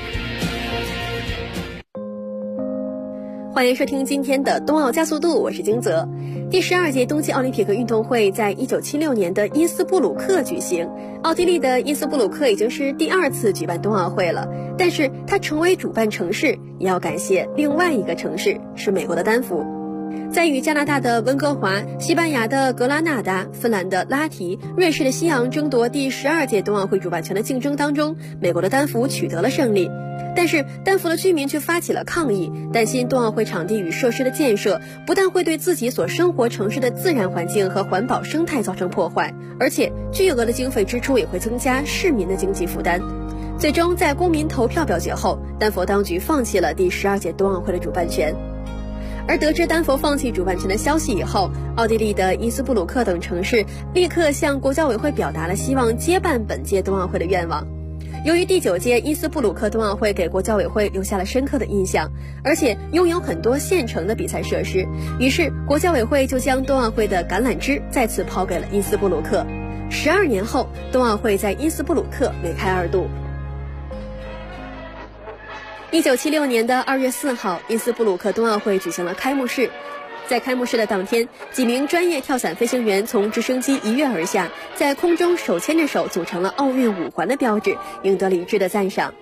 欢迎收听今天的冬奥加速度，我是金泽。第12届冬季奥林匹克运动会在1976年的伊斯布鲁克举行。奥地利的伊斯布鲁克已经是第2次举办冬奥会了，但是它成为主办城市也要感谢另外一个城市，是美国的丹佛。在与加拿大的温哥华、西班牙的格拉纳达、芬兰的拉提、瑞士的西昂争夺第12届冬奥会主办权的竞争当中，美国的丹佛取得了胜利。但是丹佛的居民却发起了抗议，担心冬奥会场地与设施的建设不但会对自己所生活城市的自然环境和环保生态造成破坏，而且巨额的经费支出也会增加市民的经济负担。最终在公民投票表决后，丹佛当局放弃了第12届冬奥会的主办权。而得知丹佛放弃主办权的消息以后，奥地利的伊斯布鲁克等城市立刻向国教委会表达了希望接办本届冬奥会的愿望。 由于第9届伊斯布鲁克冬奥会给国教委会留下了深刻的印象，而且拥有很多现成的比赛设施，于是国教委会就将冬奥会的橄榄枝再次抛给了伊斯布鲁克。12年后，冬奥会在伊斯布鲁克梅开二度。1976年的2月4号，伊斯布鲁克冬奥会举行了开幕式。在开幕式的当天，几名专业跳伞飞行员从直升机一跃而下，在空中手牵着手组成了奥运5环的标志，赢得了一致的赞赏。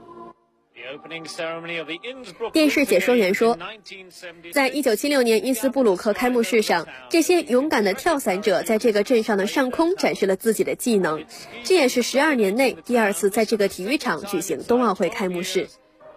电视解说员说，在1976年伊斯布鲁克开幕式上，这些勇敢的跳伞者在这个镇上的上空展示了自己的技能，这也是12年内第2次在这个体育场举行冬奥会开幕式。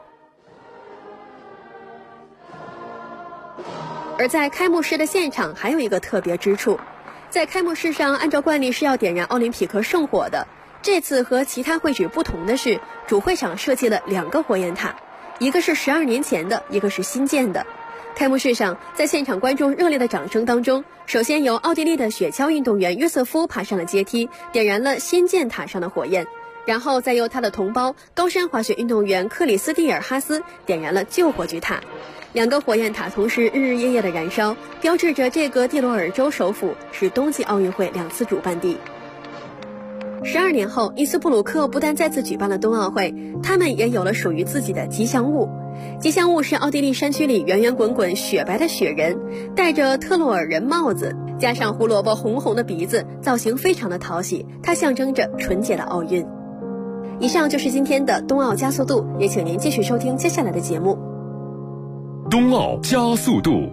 而在开幕式的现场还有一个特别之处，在开幕式上按照惯例是要点燃奥林匹克圣火的，这次和其他会址不同的是，主会场设计了2个火焰塔，一个是12年前的，一个是新建的。开幕式上，在现场观众热烈的掌声当中，首先由奥地利的雪橇运动员约瑟夫爬上了阶梯，点燃了新建塔上的火焰，然后再由他的同胞高山滑雪运动员克里斯蒂尔哈斯点燃了救火炬塔。2个火焰塔同时日日夜夜的燃烧，标志着这个蒂罗尔州首府是冬季奥运会2次主办地。12年后，伊斯布鲁克不但再次举办了冬奥会，他们也有了属于自己的吉祥物。吉祥物是奥地利山区里圆圆滚滚雪白的雪人，戴着特洛尔人帽子，加上胡萝卜红红的鼻子，造型非常的讨喜，它象征着纯洁的奥运。以上就是今天的冬奥加速度，也请您继续收听接下来的节目。 冬奥加速度。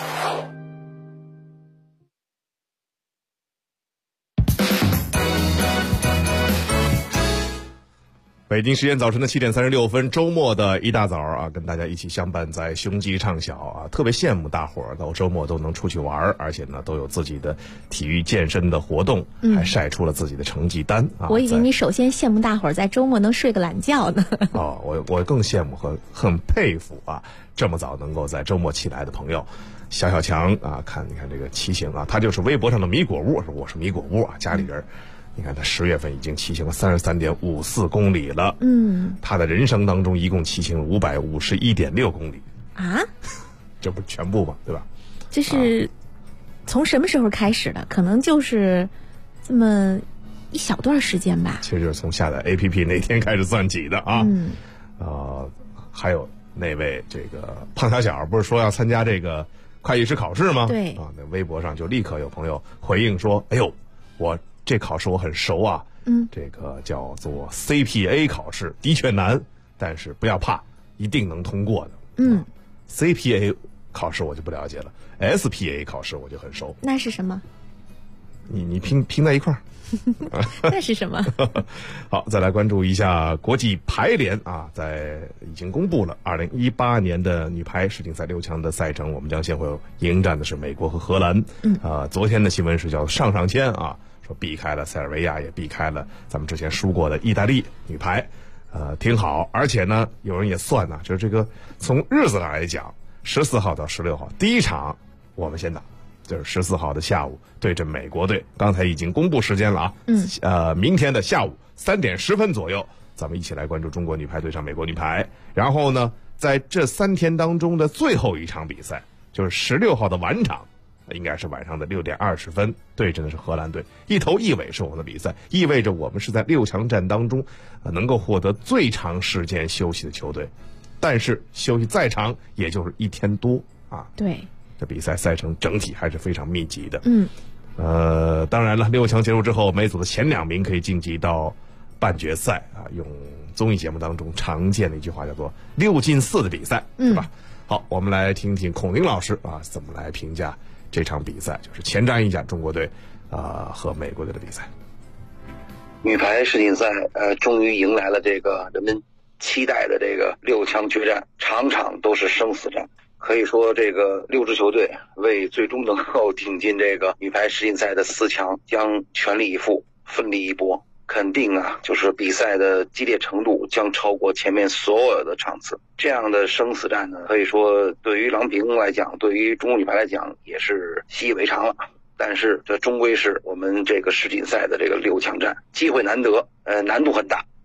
北京时间早晨的7点36分，周末的一大早啊，跟大家一起相伴在雄鸡唱晓啊，特别羡慕大伙儿到周末都能出去玩，而且呢都有自己的体育健身的活动，还晒出了自己的成绩单啊。 我以为你首先羡慕大伙儿在周末能睡个懒觉呢。 哦，我更羡慕和很佩服啊，这么早能够在周末起来的朋友。小强啊，你看这个骑行啊，他就是微博上的米果屋，我是米果屋啊，家里人。你看他10月份已经骑行了33.54公里了，他的人生当中一共骑行了551.6公里啊， 这不是全部吗？对吧？ 这是从什么时候开始的？可能就是这么一小段时间吧。 其实就是从下载 APP 那天开始算起的啊。还有那位这个胖小小不是说要参加这个会计师考试吗？ 对啊，那微博上就立刻有朋友回应说：“哎呦，这考试我很熟啊，这个叫做 CPA 考试，的确难，但是不要怕，一定能通过的。CPA 考试我就不了解了 ，SPA 考试我就很熟。 那是什么？ 你拼在一块儿。 那是什么？ 好，再来关注一下国际排联啊，已经公布了2018年的女排世锦赛6强的赛程，我们将先会迎战的是美国和荷兰。昨天的新闻是叫上签啊。说避开了塞尔维亚，也避开了咱们之前输过的意大利女排，挺好。而且呢，有人也算呢，就是这个从日子上来讲，14号到16号第一场我们先打，就是14号的下午对阵美国队。刚才已经公布时间了啊，明天的下午3点10分左右，咱们一起来关注中国女排对上美国女排。然后呢，在这3天当中的最后一场比赛，就是16号的晚场。应该是晚上的6点20分，对阵的是荷兰队，一头一尾是我们的比赛，意味着我们是在6强战当中，能够获得最长时间休息的球队，但是休息再长也就是1天多啊。 对， 这比赛赛程整体还是非常密集的。当然了，6强结束之后，每组的前2名可以晋级到半决赛啊。用综艺节目当中常见的一句话叫做6进4的比赛，是吧？好，我们来听听孔宁老师啊怎么来评价这场比赛，就是前瞻一下中国队和美国队的比赛。 女排世锦赛终于迎来了这个人们期待的这个6强决战，场场都是生死战。可以说这个6支球队为最终能够挺进这个女排世锦赛的4强将全力以赴，奋力一搏。肯定啊，就是比赛的激烈程度将超过前面所有的场次。这样的生死战呢，可以说对于郎平来讲，对于中国女排来讲也是习以为常了。但是这终归是我们这个世锦赛的这个6强战，机会难得，难度很大。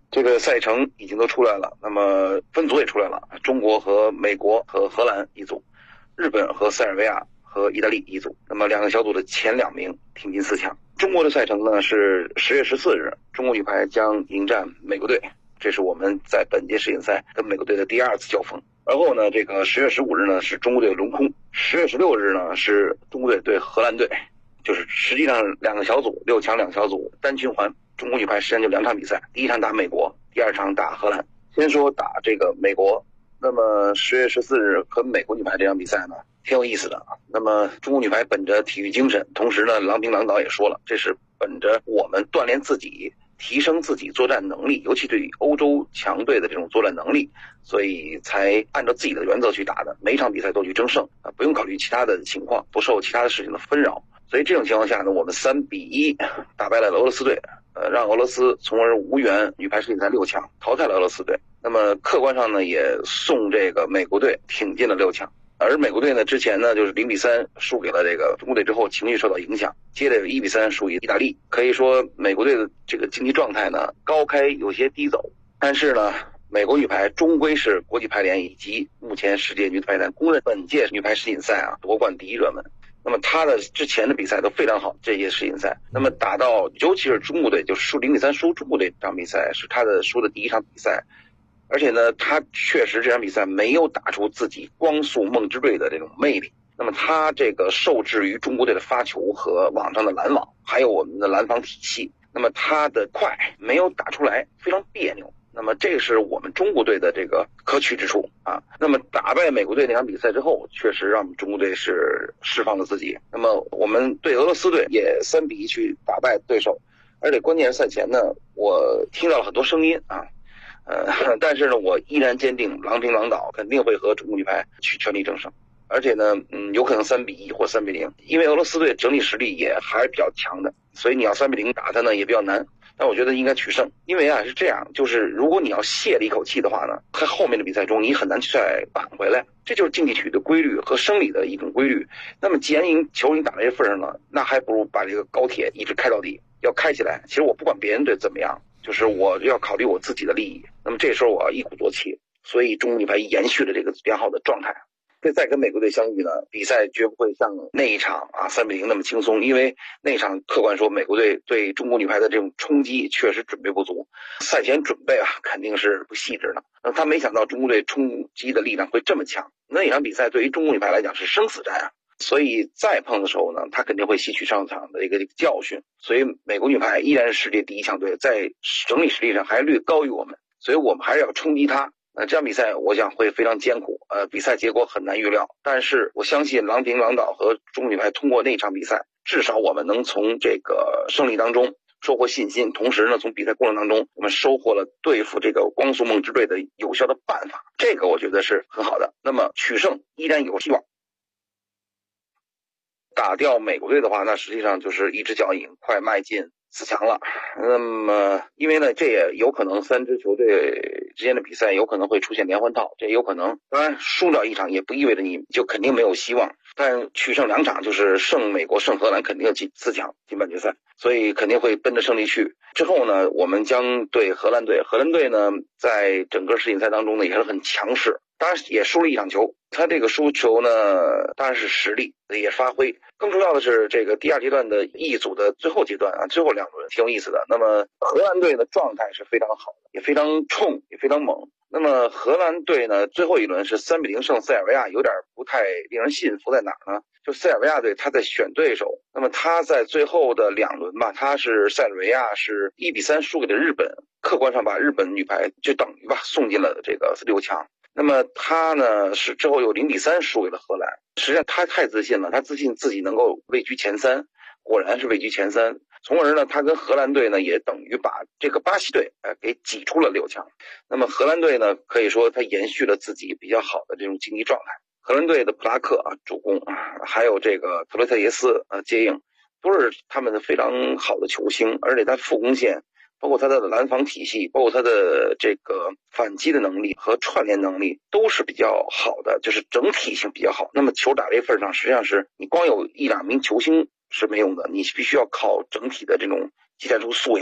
这个赛程已经都出来了，那么分组也出来了，中国和美国和荷兰一组，日本和塞尔维亚和意大利一组。那么2个小组的前2名挺进4强。中国的赛程呢是10月14日，中国女排将迎战美国队，这是我们在本届世锦赛跟美国队的第2次交锋。然后呢，这个10月15日呢是中国队轮空，10月16日呢是中国队对荷兰队，就是实际上2个小组，6强2小组单循环。中国女排实际上就2场比赛，第一场打美国，第2场打荷兰。先说打这个美国，那么10月14日和美国女排这场比赛呢挺有意思的。那么中国女排本着体育精神，同时呢郎平郎导也说了，这是本着我们锻炼自己，提升自己作战能力，尤其对于欧洲强队的这种作战能力，所以才按照自己的原则去打的，每一场比赛都去争胜啊，不用考虑其他的情况，不受其他的事情的纷扰。所以这种情况下呢，我们3-1打败了俄罗斯队，让俄罗斯从而无缘女排世锦赛6强，淘汰了俄罗斯队。那么客观上呢，也送这个美国队挺进了6强。而美国队呢，之前呢就是0-3输给了这个中国队之后，情绪受到影响，接着1-3输给意大利。可以说美国队的这个竞技状态呢高开有些低走，但是呢美国女排终归是国际排联以及目前世界女排联公认本届女排世锦赛夺冠第一热门。那么他的之前的比赛都非常好，这届世锦赛。那么打到尤其是中国队，就是输0-3输中国队这场比赛是他的输的第一场比赛，而且呢，他确实这场比赛没有打出自己光速梦之队的这种魅力。那么他这个受制于中国队的发球和网上的拦网，还有我们的拦防体系，那么他的快没有打出来，非常别扭。那么这是我们中国队的这个可取之处啊。那么打败美国队那场比赛之后，确实让我们中国队是释放了自己。那么我们对俄罗斯队也3-1去打败对手，而且关键是赛前呢，我听到了很多声音啊，但是呢，我依然坚定郎平郎导肯定会和中国女排去全力争胜，而且呢，有可能3-1或3-0，因为俄罗斯队整体实力也还是比较强的，所以你要3-0打他呢也比较难。但我觉得应该取胜，因为是这样，就是如果你要泄了一口气的话呢，在后面的比赛中你很难去再扳回来，这就是竞技体育的规律和生理的一种规律。那么既然球你打到这份上了，那还不如把这个高铁一直开到底，要开起来。其实我不管别人队怎么样，就是我要考虑我自己的利益。那么这时候我要一鼓作气，所以中国女排延续了这个良好的状态。再跟美国队相遇呢，比赛绝不会像那一场3-0那么轻松，因为那一场客观说美国队对中国女排的这种冲击确实准备不足，赛前准备肯定是不细致的。那他没想到中国队冲击的力量会这么强，那一场比赛对于中国女排来讲是生死战所以再碰的时候呢，他肯定会吸取上场的一个教训。所以美国女排依然是世界第一强队，在整体实力上还略高于我们，所以我们还是要冲击他。这场比赛我想会非常艰苦，比赛结果很难预料，但是我相信郎平郎导和中国女排通过那场比赛，至少我们能从这个胜利当中收获信心，同时呢，从比赛过程当中我们收获了对付这个光速梦之队的有效的办法，这个我觉得是很好的。那么取胜依然有希望。打掉美国队的话，那实际上就是一只脚印快迈进4强了。那么因为呢，这也有可能3支球队之间的比赛有可能会出现连环套，这也有可能。当然输掉1场也不意味着你就肯定没有希望，但取胜2场就是胜美国胜荷兰肯定要进4强进半决赛，所以肯定会奔着胜利去。之后呢，我们将对荷兰队。荷兰队呢在整个世锦赛当中呢也是很强势，当然也输了1场球，他这个输球呢当然是实力也发挥。更重要的是这个第2阶段的一组的最后阶段最后2轮挺有意思的。那么荷兰队的状态是非常好的，也非常冲，也非常猛。那么荷兰队呢最后一轮是3-0胜塞尔维亚，有点不太令人信服在哪儿呢？就塞尔维亚队他在选对手，那么他在最后的2轮吧，他是塞尔维亚是1-3输给了日本，客观上把日本女排就等于送进了这个6强。那么他呢是之后又0-3输给了荷兰，实际上他太自信了，他自信自己能够位居前3，果然是位居前3，从而呢他跟荷兰队呢也等于把这个巴西队给挤出了6强。那么荷兰队呢可以说他延续了自己比较好的这种竞技状态。荷兰队的普拉克主攻还有这个特雷特耶斯接应，都是他们的非常好的球星，而且他副攻线包括他的拦防体系，包括他的这个反击的能力和串联能力都是比较好的，就是整体性比较好。那么球打这份上，实际上是你光有1-2名球星是没用的，你必须要靠整体的这种技战术素养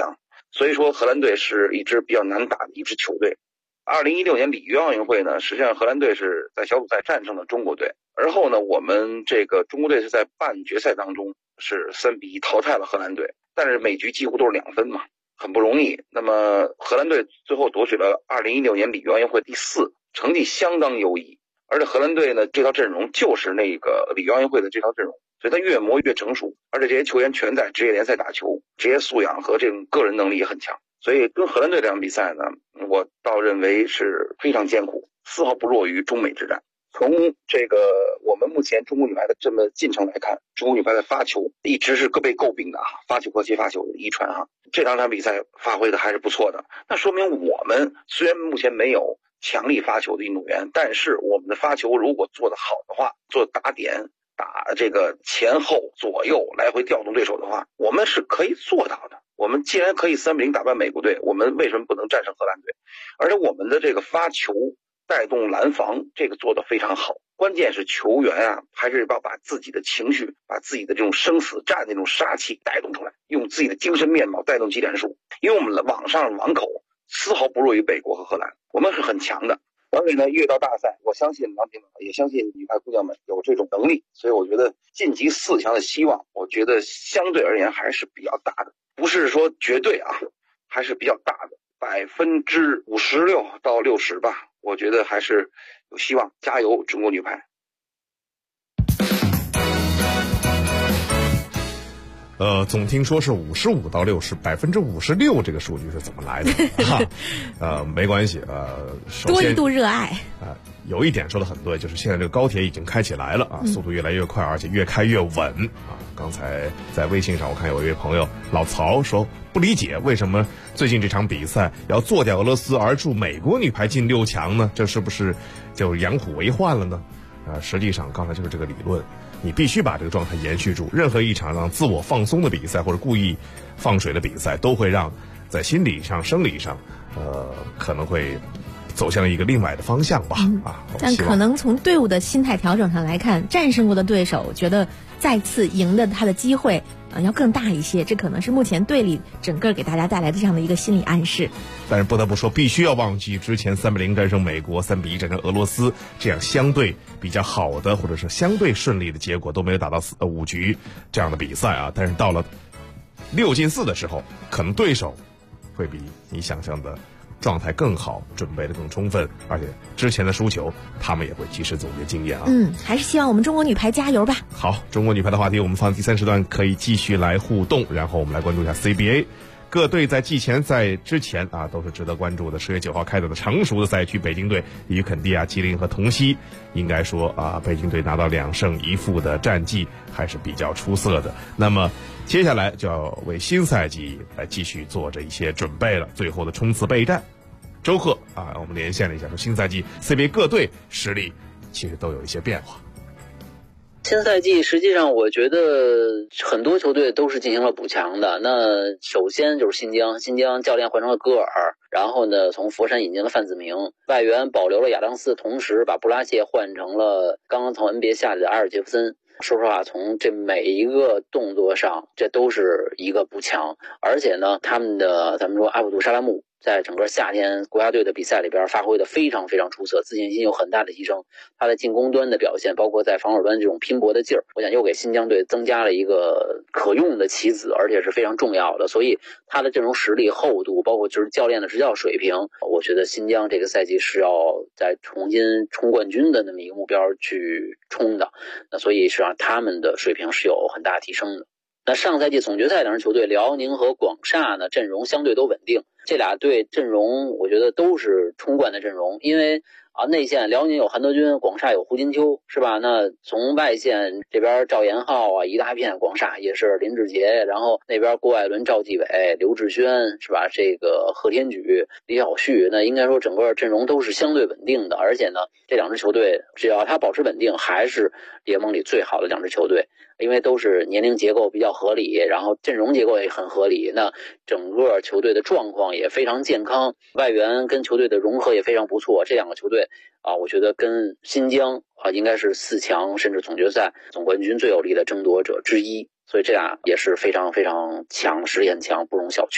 所以说荷兰队是一支比较难打的一支球队。2016年里约奥运会呢，实际上荷兰队是在小组赛战胜了中国队，而后呢，我们这个中国队是在半决赛当中是3-1淘汰了荷兰队，但是每局几乎都是2分嘛，很不容易。那么荷兰队最后夺取了2016年里约奥运会第4，成绩相当优异。而且荷兰队呢，这套阵容就是那个里约奥运会的这套阵容，所以他越磨越成熟，而且这些球员全在职业联赛打球，职业素养和这种个人能力也很强。所以跟荷兰队这场比赛呢，我倒认为是非常艰苦，丝毫不弱于中美之战。从这个我们目前中国女排的这么进程来看，中国女排的发球一直是被诟病的发球和接发球的遗传这两场比赛发挥的还是不错的。那说明我们虽然目前没有强力发球的运动员，但是我们的发球如果做得好的话，做打点，打这个前后左右来回调动对手的话，我们是可以做到的。我们既然可以3-0打败美国队，我们为什么不能战胜荷兰队？而且我们的这个发球带动拦防，这个做得非常好。关键是球员还是要把自己的情绪，把自己的这种生死战那种杀气带动出来，用自己的精神面貌带动技战术。因为我们的网上网口丝毫不弱于美国和荷兰，我们是很强的。而且呢，越到大赛，我相信郎平也相信女排姑娘们有这种能力，所以我觉得晋级4强的希望，我觉得相对而言还是比较大的，不是说绝对还是比较大的，56%到60%吧，我觉得还是有希望。加油，中国女排！ 总听说是55到60%，56%这个数据是怎么来的？没关系，首先多一度热爱有一点说的很对，就是现在这个高铁已经开起来了速度越来越快，而且越开越稳刚才在微信上我看有一位朋友老曹说不理解为什么最近这场比赛要做掉俄罗斯而助美国女排进6强呢？这是不是就养虎为患了呢？实际上刚才就是这个理论。你必须把这个状态延续住，任何一场让自我放松的比赛或者故意放水的比赛，都会让在心理上、生理上，可能会走向一个另外的方向吧。 但可能从队伍的心态调整上来看，战胜过的对手觉得再次赢的他的机会要更大一些，这可能是目前队里整个给大家带来的这样的一个心理暗示。 但是不得不说，必须要忘记之前3-0战胜美国，3-1战胜俄罗斯这样相对比较好的或者是相对顺利的结果，都没有打到5局这样的比赛但是到了6进4的时候，可能对手会比你想象的状态更好，准备的更充分，而且之前的输球他们也会及时总结经验还是希望我们中国女排加油吧。 好，中国女排的话题我们放第3时段可以继续来互动，然后我们来关注一下 CBA。各队在季前赛之前都是值得关注的。10月9号开打的成熟的赛区，北京队与肯蒂亚、吉林和同曦，应该说北京队拿到2胜1负的战绩还是比较出色的。那么接下来就要为新赛季来继续做着一些准备了，最后的冲刺备战。周贺我们连线了一下，说新赛季 CBA 各队实力其实都有一些变化。 新赛季实际上我觉得很多球队都是进行了补强的。那首先就是新疆教练换成了戈尔，然后呢从佛山引进了范子铭，外援保留了亚当斯，同时把布拉切换成了刚刚从 NBA 下来的阿尔杰夫森。说实话，从这每一个动作上，这都是一个补强。而且呢，他们的咱们说阿卜杜沙拉木在整个夏天国家队的比赛里边发挥的非常非常出色，自信心有很大的提升。他的进攻端的表现，包括在防守端这种拼搏的劲儿，我想又给新疆队增加了一个可用的棋子，而且是非常重要的。所以他的这种实力厚度，包括就是教练的执教水平，我觉得新疆这个赛季是要再重新冲冠军的那么一个目标去冲的。那所以实际上他们的水平是有很大提升的。那上赛季总决赛两支球队辽宁和广厦呢，阵容相对都稳定，这俩队阵容我觉得都是冲冠的阵容。因为内线辽宁有韩德君，广厦有胡金秋，是吧？那从外线这边赵延浩一大片，广厦也是林志杰，然后那边郭艾伦、赵继伟、刘志轩，是吧？这个贺天举、李晓旭，那应该说整个阵容都是相对稳定的。而且呢，这两支球队只要他保持稳定，还是联盟里最好的两支球队。因为都是年龄结构比较合理，然后阵容结构也很合理，那整个球队的状况也非常健康，外援跟球队的融合也非常不错。这两个球队我觉得跟新疆应该是4强甚至总决赛总冠军最有力的争夺者之一，所以这俩也是非常非常强，实力很强，不容小觑。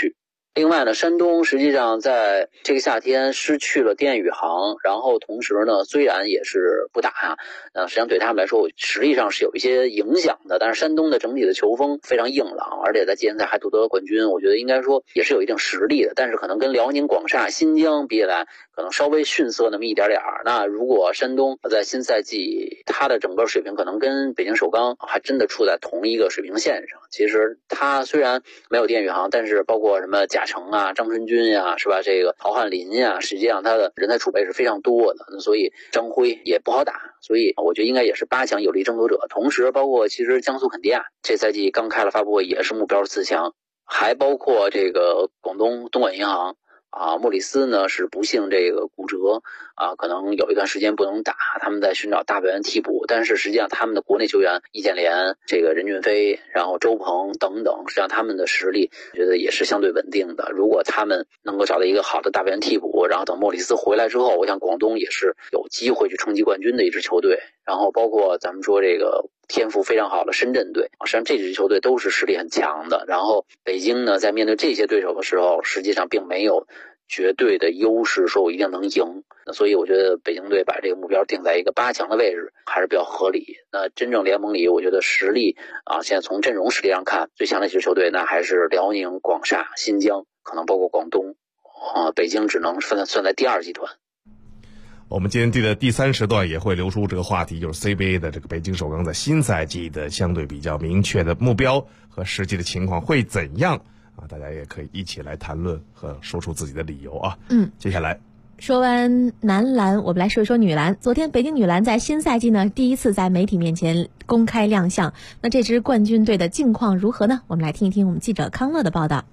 另外呢，山东实际上在这个夏天失去了滇宇航，然后同时呢，虽然也是不打实际上对他们来说实力上是有一些影响的，但是山东的整体的球风非常硬朗，而且在季前赛还夺得了冠军，我觉得应该说也是有一定实力的，但是可能跟辽宁、广厦、新疆比起来，可能稍微逊色那么一点点。那如果山东在新赛季他的整个水平可能跟北京首钢还真的处在同一个水平线上，其实他虽然没有滇宇航，但是包括什么贾诚啊、张春军呀，是吧？这个陶汉林呀，实际上他的人才储备是非常多的，所以张辉也不好打，所以我觉得应该也是8强有力争夺者。同时，包括其实江苏肯迪亚这赛季刚开了发布会，也是目标4强，还包括这个广东东莞银行。莫里斯呢是不幸这个骨折可能有一段时间不能打，他们在寻找大外援替补，但是实际上他们的国内球员易建联、这个任骏飞，然后周鹏等等，实际上他们的实力我觉得也是相对稳定的。如果他们能够找到一个好的大外援替补，然后等莫里斯回来之后，我想广东也是有机会去冲击冠军的一支球队。然后包括咱们说这个天赋非常好的深圳队，实际上这支球队都是实力很强的。然后北京呢，在面对这些对手的时候，实际上并没有绝对的优势说我一定能赢，所以我觉得北京队把这个目标定在一个8强的位置还是比较合理。那真正联盟里我觉得实力现在从阵容实力上看最强的几支球队，那还是辽宁、广厦、新疆，可能包括广东北京只能算在第2集团。 我们今天的第3时段也会留出这个话题，就是 CBA 的这个北京首钢在新赛季的相对比较明确的目标和实际的情况会怎样大家也可以一起来谈论和说出自己的理由接下来说完男篮，我们来说一说女篮。昨天北京女篮在新赛季呢第一次在媒体面前公开亮相，那这支冠军队的近况如何呢？我们来听一听我们记者康乐的报道。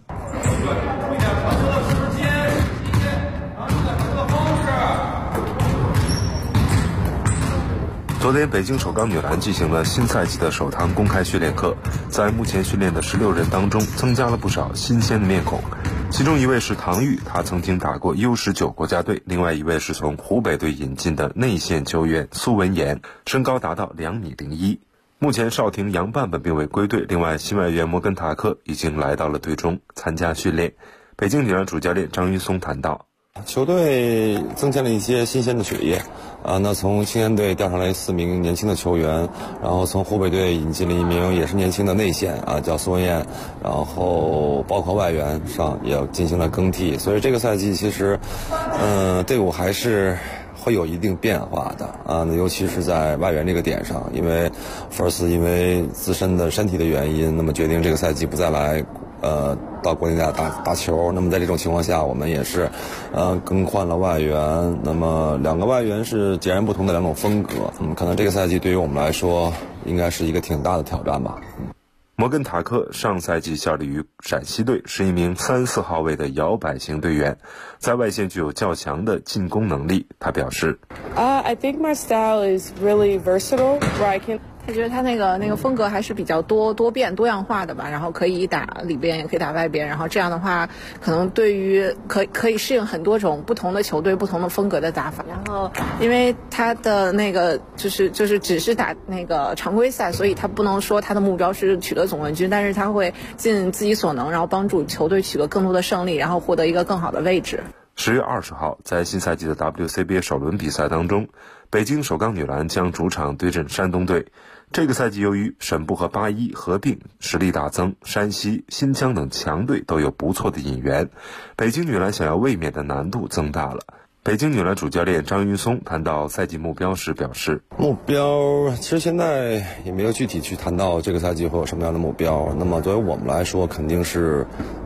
昨天，北京首钢女篮进行了新赛季的首堂公开训练课，在目前训练的16人当中，增加了不少新鲜的面孔。其中一位是唐钰，她曾经打过 U19 国家队；另外一位是从湖北队引进的内线球员苏文妍，身高达到2.01米。目前邵婷、杨伴伴并未归队，另外新外援摩根塔克已经来到了队中参加训练。北京女篮主教练张云松谈到， 球队增加了一些新鲜的血液那从青年队调上来4名年轻的球员，然后从湖北队引进了1名也是年轻的内线叫苏文燕，然后包括外援上也进行了更替，所以这个赛季其实队伍还是会有一定变化的尤其是在外援这个点上，因为 First 因为自身的身体的原因，那么决定这个赛季不再来到国内打球。那么在这种情况下，我们也是更换了外援，那么2个外援是截然不同的2种风格，可能这个赛季对于我们来说应该是一个挺大的挑战吧。 摩根塔克上赛季效力于陕西队，是一名3、4号位的摇摆型队员，在外线具有较强的进攻能力。他表示 I think my style is really versatile, where I can 我觉得他那个风格还是比较多变多样化的吧，然后可以打里边也可以打外边，然后这样的话可能对于可以适应很多种不同的球队不同的风格的打法。然后因为他的那个就是只是打那个常规赛，所以他不能说他的目标是取得总冠军，但是他会尽自己所能，然后帮助球队取得更多的胜利，然后获得一个更好的位置。 10月20号，在新赛季的 WCBA 首轮比赛当中，北京首钢女篮将主场对阵山东队。这个赛季由于沈部和8-1合并，实力大增，山西、新疆等强队都有不错的引援，北京女篮想要卫冕的难度增大了。北京女篮主教练张云松谈到赛季目标时表示， 目标其实现在也没有具体去谈到这个赛季会有什么样的目标，那么对于我们来说肯定是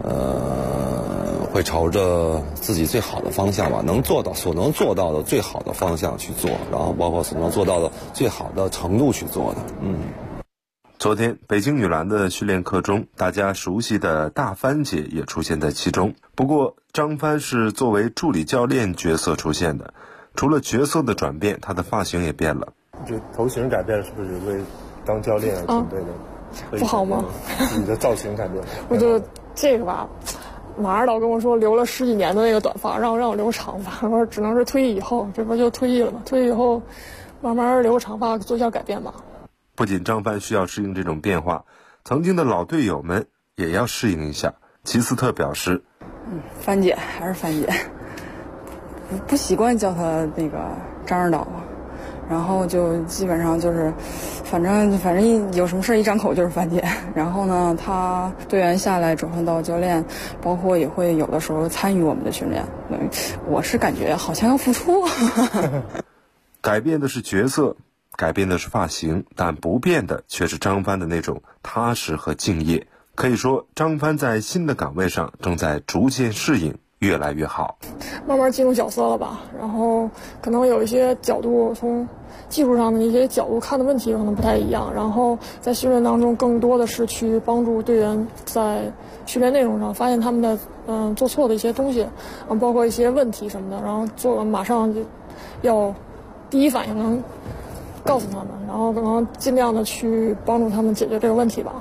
会朝着自己最好的方向吧，所能做到的最好的方向去做，然后包括所能做到的最好的程度去做的。 昨天北京女篮的训练课中，大家熟悉的大番茄也出现在其中。不过张帆是作为助理教练角色出现的，除了角色的转变，他的发型也变了。 就头型改变了，是不是为当教练而准备的？ 不好吗？ 你的造型改变了。 我觉得这个吧，马指导跟我说留了10几年的那个短发，让我留长发，我说只能是退役以后，这不就退役了吗？退役以后慢慢留个长发，做一下改变吧。 不仅张帆需要适应这种变化，曾经的老队友们也要适应一下。 齐斯特表示， 番姐还是番姐，不习惯叫他那个张指导，然后就基本上就是，反正有什么事一张口就是番姐。然后呢，他队员下来转换到教练，包括也会有的时候参与我们的训练。我是感觉好像要付出。 改变的是角色，改变的是发型，但不变的却是张帆的那种踏实和敬业。可以说，张帆在新的岗位上正在逐渐适应，越来越好。 慢慢进入角色了吧，然后可能有一些角度，从技术上的一些角度看的问题可能不太一样，然后在训练当中更多的是去帮助队员在训练内容上发现他们的做错的一些东西，包括一些问题什么的，然后马上就要第一反应能告诉他们，然后可能尽量的去帮助他们解决这个问题吧。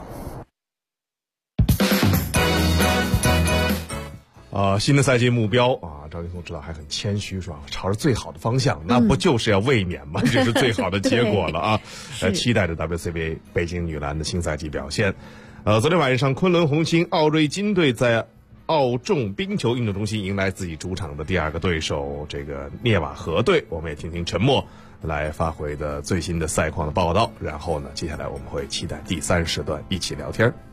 新的赛季目标啊，张金松知道还很谦虚是吧？朝着最好的方向，那不就是要卫冕吗？这是最好的结果了啊！期待着 WCBA 北京女篮的新赛季表现。昨天晚上，昆仑红星奥瑞金队在奥众冰球运动中心迎来自己主场的第二个对手，这个涅瓦河队。我们也听听陈默来发回的最新的赛况的报道。然后呢，接下来我们会期待第3时段一起聊天。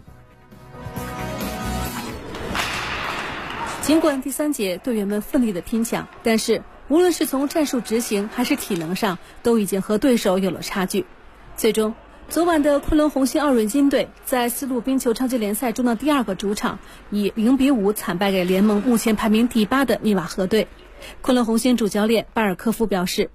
尽管第3节队员们奋力的拼抢，但是无论是从战术执行还是体能上，都已经和对手有了差距。最终，昨晚的昆仑红星奥瑞金队在丝路冰球超级联赛中的第2个主场，以0-5惨败给联盟目前排名第8的涅瓦河队。昆仑红星主教练巴尔科夫表示，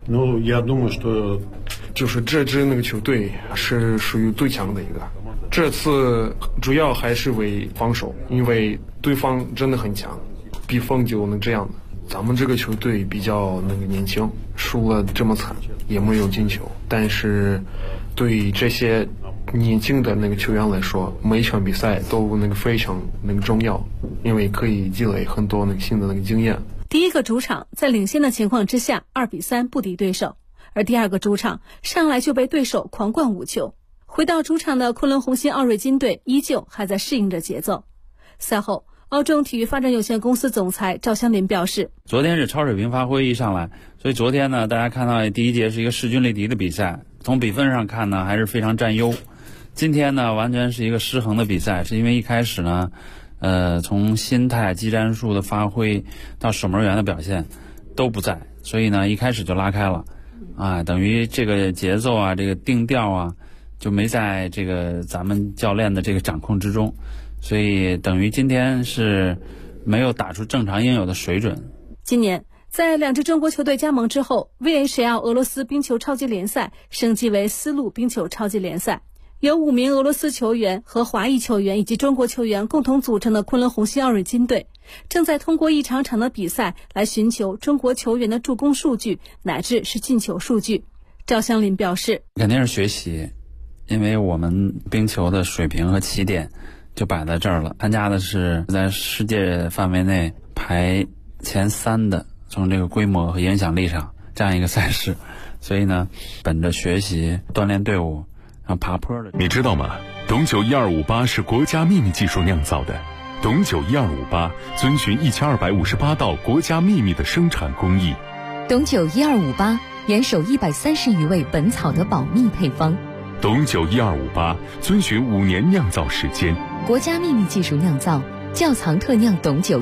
就是这支那个球队是属于最强的一个。这次主要还是为防守，因为对方真的很强，比方就能这样的。咱们这个球队比较那个年轻，输了这么惨也没有进球，但是对这些年轻的那个球员来说，每一场比赛都那个非常那个重要，因为可以积累很多那个新的那个经验。 第1个主场在领先的情况之下2-3不敌对手，而第2个主场上来就被对手狂灌5球。回到主场的昆仑红星奥瑞金队依旧还在适应着节奏。赛后，奥众体育发展有限公司总裁赵香林表示， 昨天是超水平发挥一上来，所以昨天呢，大家看到第1节是一个势均力敌的比赛，从比分上看呢还是非常占优。今天呢完全是一个失衡的比赛，是因为一开始呢从心态、技战术的发挥到守门员的表现都不在，所以呢一开始就拉开了等于这个节奏啊，这个定调啊就没在这个咱们教练的这个掌控之中，所以等于今天是没有打出正常应有的水准。 今年在2支中国球队加盟之后， VHL 俄罗斯冰球超级联赛升级为丝路冰球超级联赛，由5名俄罗斯球员和华裔球员以及中国球员共同组成的昆仑红星奥瑞金队正在通过一场场的比赛来寻求中国球员的助攻数据乃至是进球数据。赵香林表示， 肯定是学习，因为我们冰球的水平和起点就摆在这儿了，参加的是在世界范围内排前3的，从这个规模和影响力上这样一个赛事，所以呢本着学习锻炼队伍然后爬坡的。 你知道吗？董酒1258是国家秘密技术酿造的，董酒1258遵循1258道国家秘密的生产工艺。 董酒1258严守130余味本草的保密配方。 董酒1258遵循5年酿造时间， 国家秘密技术酿造，窖藏特酿董酒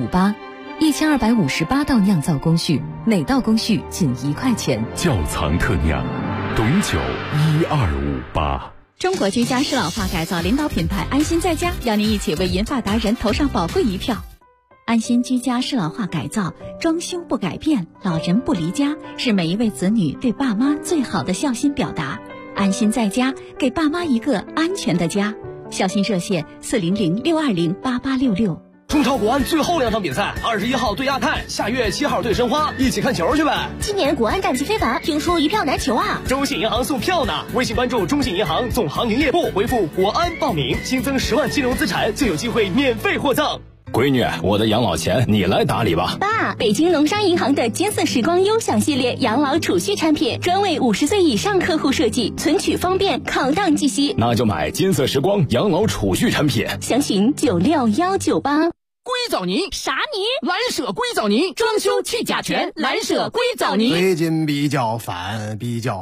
1258，1258道酿造工序，每道工序仅1块钱。 窖藏特酿，董酒1258。 中国居家适老化改造领导品牌安心在家，邀您一起为银发达人投上宝贵一票。安心居家适老化改造，装修不改变，老人不离家，是每一位子女对爸妈最好的孝心表达。安心在家，给爸妈一个安全的家。孝心热线400-620-8866。 中超国安最后2场比赛，21号对亚太，下月7号对申花，一起看球去呗。 今年国安战绩非凡，听说一票难求啊！ 中信银行送票呢，微信关注中信银行总行营业部，回复国安报名，新增10万金融资产就有机会免费获赠。 闺女，我的养老钱你来打理吧。 爸，北京农商银行的金色时光优享系列养老储蓄产品，专为50岁以上客户设计，存取方便，考档计息。 那就买金色时光养老储蓄产品， 详询96198。 硅藻泥啥泥？蓝舍硅藻泥，装修去甲醛，蓝舍硅藻泥。 最近比较烦，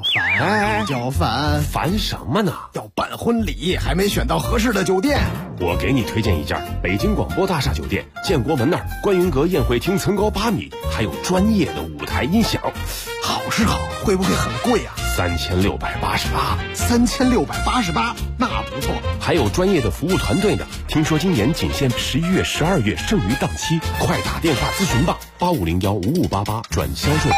烦什么呢？ 要办婚礼，还没选到合适的酒店。 我给你推荐一家北京广播大厦酒店，建国门那儿观云阁宴会厅层高8米，还有专业的舞台音响。 好是好，会不会很贵啊？3688，那不错。 还有专业的服务团队呢。听说今年仅限11月、12月剩余档期，快打电话咨询吧，85015588转销售部。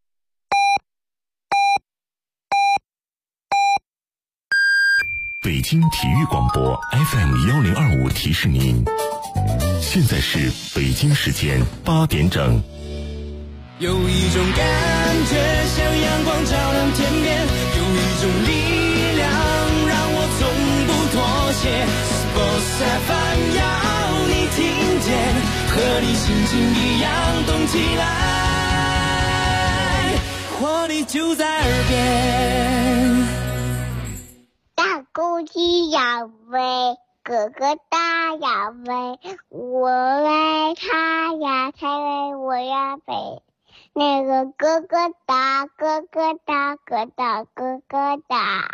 北京体育广播 FM1025提示您，现在是北京时间8点整。 有一种感觉像阳光照亮天边，有一种力量让我从不妥协。Sports FM 要你听见，和你心情一样动起来，活力就在耳边。 大公鸡要飞，哥哥大要飞，我爱他呀，才为我要飞。那个哥哥大，哥哥大，哥大，哥哥大。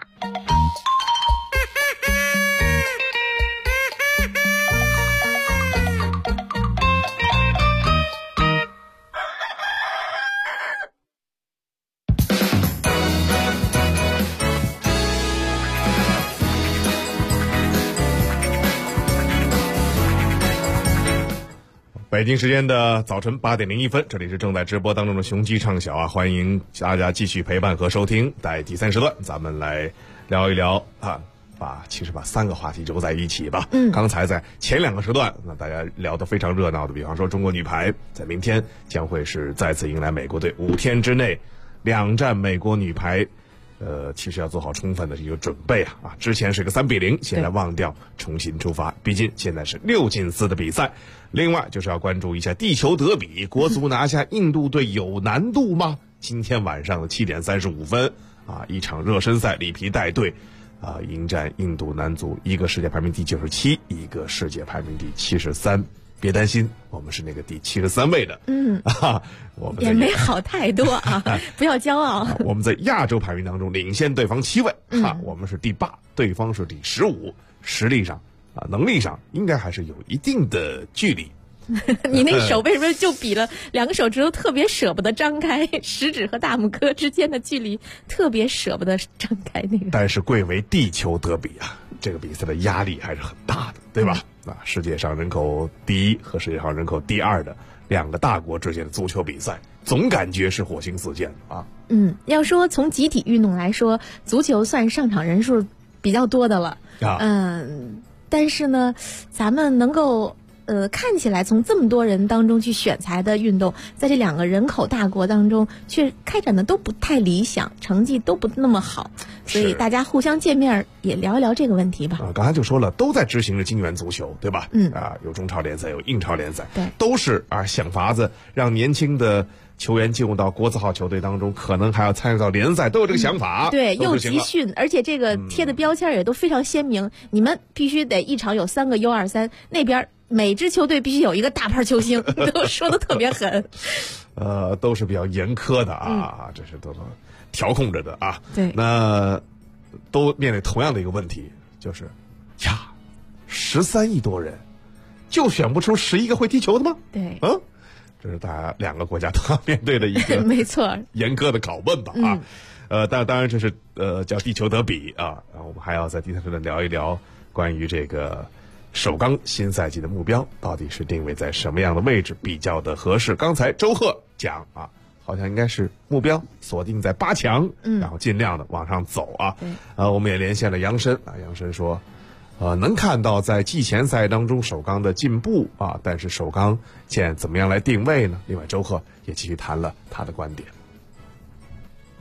北京时间的早晨8点01分，这里是正在直播当中的雄鸡唱晓啊！欢迎大家继续陪伴和收听。在第3时段，咱们来聊一聊啊，把3个话题揉在一起吧。刚才在前2个时段，那大家聊得非常热闹的，比方说中国女排在明天将会是再次迎来美国队，5天之内2战美国女排。其实要做好充分的一个准备啊！之前是个3-0，现在忘掉，重新出发。毕竟现在是6进4的比赛。另外就是要关注一下地球德比，国足拿下印度队有难度吗？今天晚上的7点35分啊，一场热身赛，里皮带队啊迎战印度男足，一个世界排名第97，一个世界排名第73。别担心，我们是那个第73位的。我们也没好太多啊，不要骄傲。 我们在亚洲排名当中领先对方7位我们是第8，对方是第15。实力上能力上应该还是有一定的距离。 你那手为什么就比了2个手指头特别舍不得张开，食指和大拇哥之间的距离特别舍不得张开那个？ 但是贵为地球德比啊，这个比赛的压力还是很大的，对吧？世界上人口第1和世界上人口第2的2个大国之间的足球比赛，总感觉是火星4溅啊。 要说从集体运动来说，足球算上场人数比较多的了。但是呢，咱们能够看起来从这么多人当中去选材的运动，在这2个人口大国当中却开展的都不太理想，成绩都不那么好，所以大家互相见面也聊一聊这个问题吧。 刚才就说了，都在执行着金元足球，对吧？有中超联赛，有英超联赛， 对， 都是想法子让年轻的球员进入到国字号球队当中，可能还要参与到联赛，都有这个想法。 对，又集训，而且这个贴的标签也都非常鲜明，你们必须得一场有3个 U23，那边每支球队必须有一个大牌球星，都说的特别狠。 都是比较严苛的啊，这是都调控着的啊。 对， 那都面对同样的一个问题，就是13亿多人，就选不出11个会踢球的吗？ 对， 这是大家2个国家都要面对的一个没错严苛的拷问吧啊。当然这是叫地球德比啊。然后我们还要在第3时段聊一聊关于这个首钢新赛季的目标到底是定位在什么样的位置比较的合适。刚才周贺讲好像应该是目标锁定在8强，然后尽量的往上走啊。我们也连线了杨申杨申说能看到在季前赛当中首钢的进步但是首钢现在怎么样来定位呢？另外周贺也继续谈了他的观点。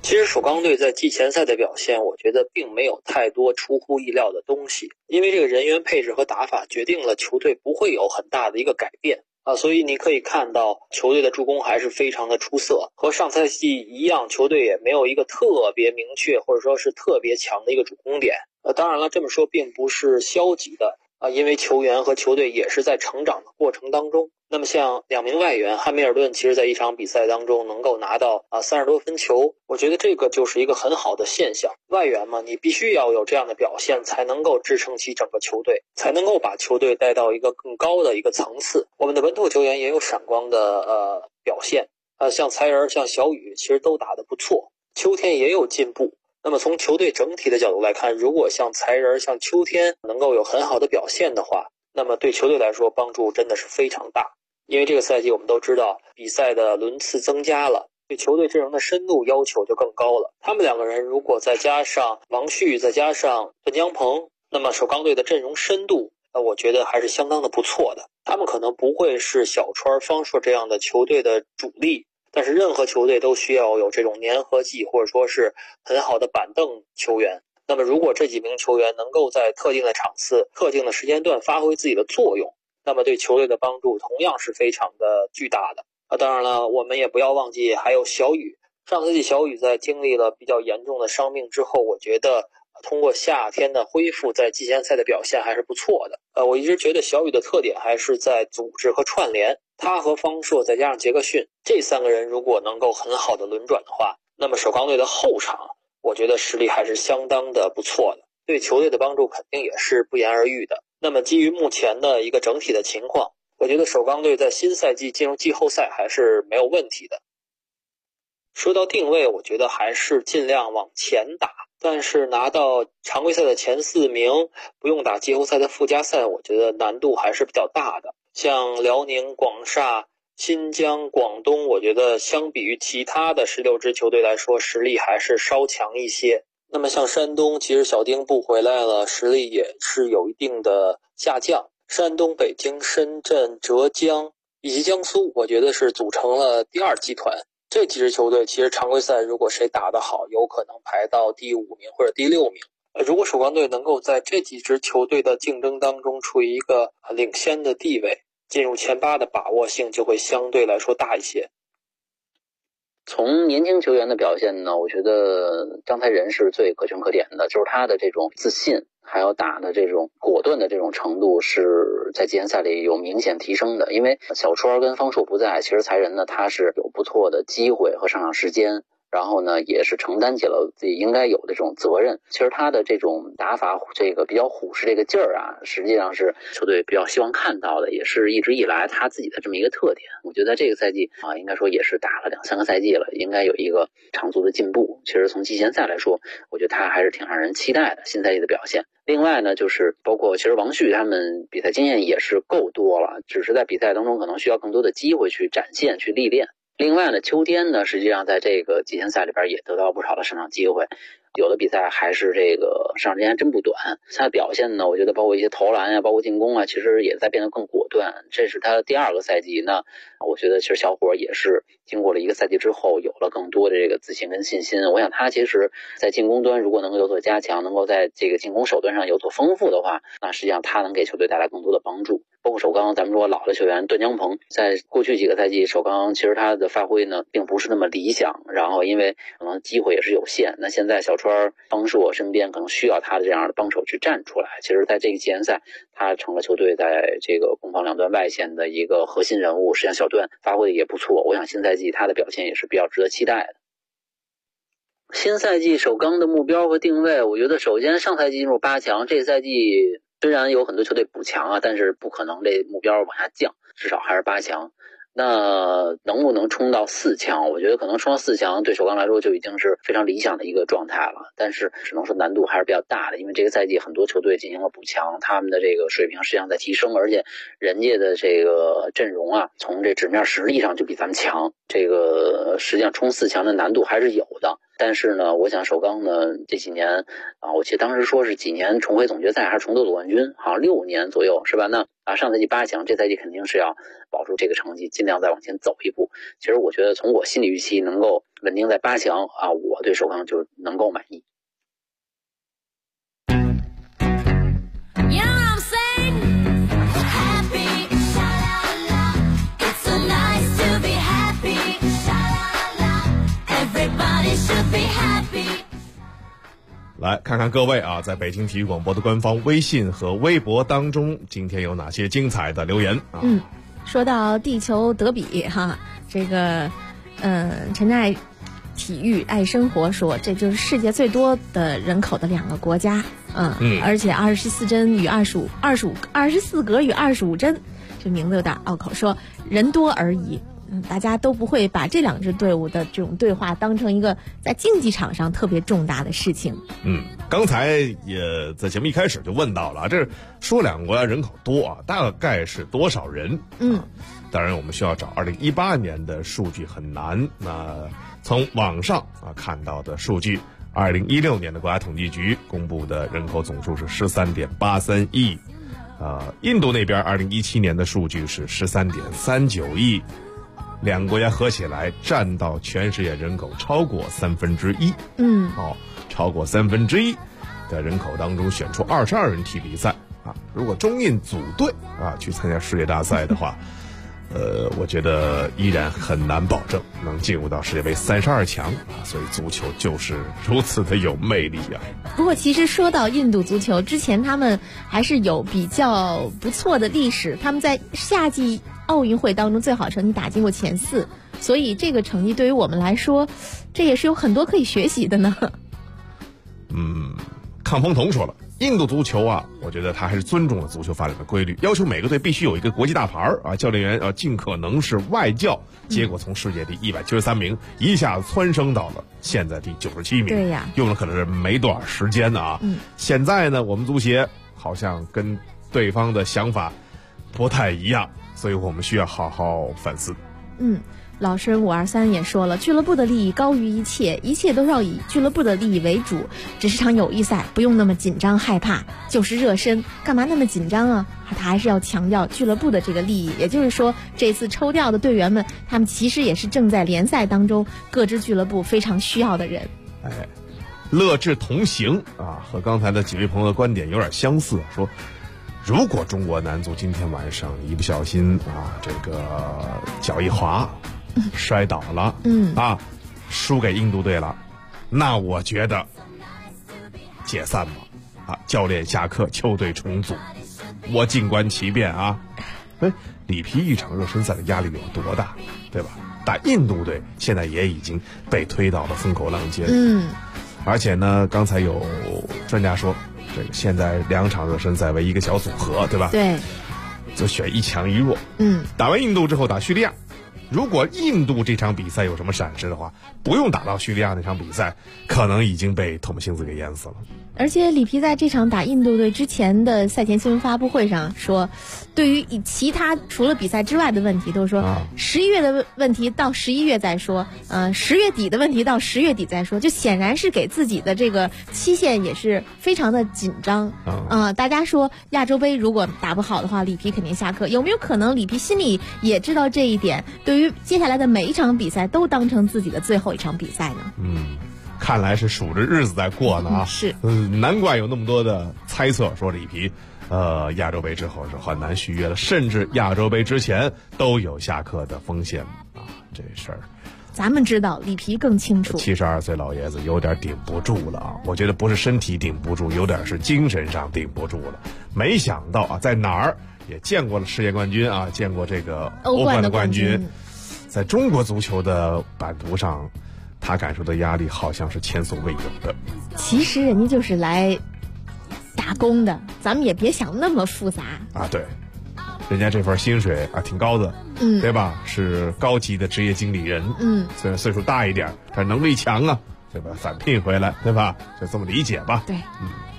其实首钢队在季前赛的表现，我觉得并没有太多出乎意料的东西，因为这个人员配置和打法决定了球队不会有很大的一个改变所以你可以看到球队的助攻还是非常的出色，和上赛季一样，球队也没有一个特别明确或者说是特别强的一个主攻点。当然了，这么说并不是消极的因为球员和球队也是在成长的过程当中。那么像2名外援汉密尔顿，其实在一场比赛当中能够拿到30多分球，我觉得这个就是一个很好的现象。外援嘛，你必须要有这样的表现，才能够支撑起整个球队，才能够把球队带到一个更高的一个层次。我们的本土球员也有闪光的表现像才仁像小雨其实都打得不错，秋天也有进步。那么从球队整体的角度来看，如果像才仁像秋天能够有很好的表现的话，那么对球队来说帮助真的是非常大。因为这个赛季我们都知道比赛的轮次增加了，对球队阵容的深度要求就更高了。他们两个人如果再加上王旭再加上段江鹏，那么首钢队的阵容深度我觉得还是相当的不错的。他们可能不会是小川方硕这样的球队的主力，但是任何球队都需要有这种粘合剂或者说是很好的板凳球员。那么如果这几名球员能够在特定的场次特定的时间段发挥自己的作用，那么对球队的帮助同样是非常的巨大的当然了，我们也不要忘记还有小雨。上赛季小雨在经历了比较严重的伤病之后，我觉得通过夏天的恢复，在季前赛的表现还是不错的我一直觉得小雨的特点还是在组织和串联，他和方硕再加上杰克逊这3个人如果能够很好的轮转的话，那么首钢队的后场我觉得实力还是相当的不错的，对球队的帮助肯定也是不言而喻的。那么基于目前的一个整体的情况，我觉得首钢队在新赛季进入季后赛还是没有问题的。说到定位，我觉得还是尽量往前打，但是拿到常规赛的前4名，不用打季后赛的附加赛，我觉得难度还是比较大的。像辽宁、广厦、新疆、广东，我觉得相比于其他的16支球队来说，实力还是稍强一些。那么像山东，其实小丁不回来了，实力也是有一定的下降。山东、北京、深圳、浙江以及江苏，我觉得是组成了第2集团。这几支球队其实常规赛如果谁打得好，有可能排到第5名或者第6名。如果首钢队能够在这几支球队的竞争当中处于一个领先的地位，进入前8的把握性就会相对来说大一些。 从年轻球员的表现呢，我觉得张才仁是最可圈可点的，就是他的这种自信还有打的这种果断的这种程度是在季前赛里有明显提升的。因为小川跟方硕不在，其实才仁呢他是有不错的机会和上场时间，然后呢也是承担起了自己应该有的这种责任。其实他的这种打法这个比较虎视这个劲儿实际上是球队比较希望看到的，也是一直以来他自己的这么一个特点。我觉得这个赛季应该说也是打了2-3个赛季了，应该有一个长足的进步。其实从季前赛来说，我觉得他还是挺让人期待的新赛季的表现。另外呢，就是包括其实王旭他们比赛经验也是够多了，只是在比赛当中可能需要更多的机会去展现去历练。另外呢，秋天呢实际上在这个季前赛里边也得到不少的上场机会，有的比赛还是这个上场时间还真不短。他的表现呢，我觉得包括一些投篮包括进攻其实也在变得更果断。这是他第2个赛季呢，我觉得其实小伙也是经过了1个赛季之后有了更多的这个自信跟信心。我想他其实在进攻端如果能够有所加强，能够在这个进攻手段上有所丰富的话，那实际上他能给球队带来更多的帮助。包括首钢咱们说老的球员段江鹏，在过去几个赛季首钢其实他的发挥呢并不是那么理想，然后因为可能机会也是有限，那现在小川方硕身边可能需要他的这样的帮手去站出来。其实在这个季前赛他成了球队在这个攻防两端外线的一个核心人物，实际上小段发挥的也不错，我想新赛季他的表现也是比较值得期待的。新赛季首钢的目标和定位，我觉得首先上赛季进入8强，这个赛季虽然有很多球队补强但是不可能这目标往下降，至少还是8强。那能不能冲到4强？我觉得可能冲到4强对首钢来说就已经是非常理想的一个状态了，但是只能说难度还是比较大的，因为这个赛季很多球队进行了补强，他们的这个水平实际上在提升，而且人家的这个阵容从这纸面实力上就比咱们强，这个实际上冲4强的难度还是有的。但是呢，我想首钢呢这几年我记得当时说是几年重回总决赛还是重夺总冠军，好像6年左右是吧？那上赛季8强，这赛季肯定是要保住这个成绩，尽量再往前走一步。其实我觉得从我心理预期能够稳定在8强啊，我对首钢就能够满意。 来看看各位啊，在北京体育广播的官方微信和微博当中，今天有哪些精彩的留言啊？ 说到地球德比哈，这个陈爱体育爱生活说，这就是世界最多的人口的2个国家，而且24针与24格与25针，这名字有点拗口，说人多而已。大家都不会把这2支队伍的这种对话当成一个在竞技场上特别重大的事情。 刚才也在节目一开始就问到了，这说2个国家人口多啊，大概是多少人？当然我们需要找2018年的数据很难。那从网上看到的数据，2016年的国家统计局公布的人口总数是13.83亿，印度那边2017年的数据是13.39亿。2个国家合起来占到全世界人口超过1/3。超过1/3的人口当中选出22人踢比赛啊。如果中印组队去参加世界大赛的话，我觉得依然很难保证能进入到世界杯32强啊。所以足球就是如此的有魅力啊。 不过其实说到印度足球，之前他们还是有比较不错的历史，他们在夏季奥运会当中最好成绩打进过前4，所以这个成绩对于我们来说，这也是有很多可以学习的呢。 康风彤说了，印度足球啊，我觉得他还是尊重了足球发展的规律，要求每个队必须有一个国际大牌啊，教练员尽可能是外教，结果从世界第193名一下子蹿升到了现在第97名。 对呀， 用了可能是没多少时间啊。现在呢，我们足协好像跟对方的想法不太一样，所以我们需要好好反思。 老师523也说了，俱乐部的利益高于一切，一切都是要以俱乐部的利益为主。只是场友谊赛，不用那么紧张害怕，就是热身，干嘛那么紧张啊？他还是要强调俱乐部的这个利益。也就是说，这次抽调的队员们，他们其实也是正在联赛当中各支俱乐部非常需要的人。 乐至同行啊，和刚才的几位朋友的观点有点相似，说如果中国男足今天晚上一不小心这个脚一滑摔倒了，输给印度队了，那我觉得解散吧，教练下课，球队重组，我静观其变啊。里皮一场热身赛的压力有多大，对吧？打印度队现在也已经被推到了风口浪尖，而且呢，刚才有专家说，这个现在2场热身赛为一个小组合，对吧？ 对， 就选1强1弱。打完印度之后打叙利亚，如果印度这场比赛有什么闪失的话，不用打到叙利亚那场比赛，可能已经被托姆辛斯给淹死了。 而且里皮在这场打印度队之前的赛前新闻发布会上说，对于其他除了比赛之外的问题，都说11月的问题到11月再说，10月底的问题到10月底再说，就显然是给自己的这个期限也是非常的紧张。大家说亚洲杯如果打不好的话，里皮肯定下课，有没有可能里皮心里也知道这一点，对于接下来的每一场比赛都当成自己的最后一场比赛呢？ 看来是数着日子在过呢啊！ 是， 难怪有那么多的猜测说里皮，亚洲杯之后是很难续约了，甚至亚洲杯之前都有下课的风险啊！这事儿， 咱们知道，里皮更清楚。 72岁老爷子有点顶不住了啊！我觉得不是身体顶不住，有点是精神上顶不住了。没想到啊，在哪儿也见过了世界冠军啊，见过这个欧冠的冠军，在中国足球的版图上，他感受的压力好像是前所未有的。 其实人家就是来打工的，咱们也别想那么复杂啊。对，人家这份薪水挺高的，对吧？是高级的职业经理人，虽然岁数大一点，但是能力强啊，对吧？返聘回来，对吧？就这么理解吧。 对，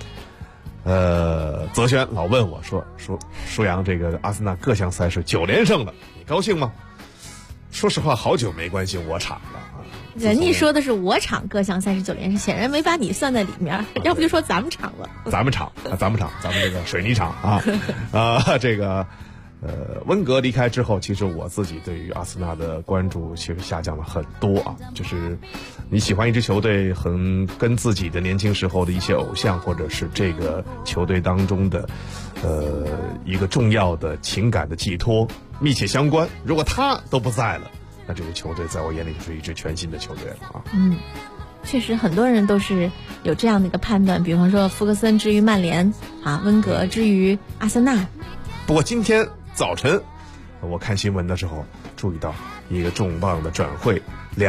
泽轩老问我说舒阳这个阿森纳各项赛事9连胜了，你高兴吗？说实话，好久没关心我场了啊。 人家说的是我场各项39连胜，显然没把你算在里面，要不就说咱们场了。 咱们这个水泥场啊，这个温格离开之后，其实我自己对于阿森纳的关注其实下降了很多啊。就是你喜欢一支球队，很跟自己的年轻时候的一些偶像，或者是这个球队当中的一个重要的情感的寄托密切相关。如果他都不在了，那这个球队在我眼里就是一支全新的球队了啊。 确实很多人都是有这样的一个判断，比方说福格森之于曼联啊，温格之于阿森纳。 不过今天早晨我看新闻的时候注意到一个重磅的转会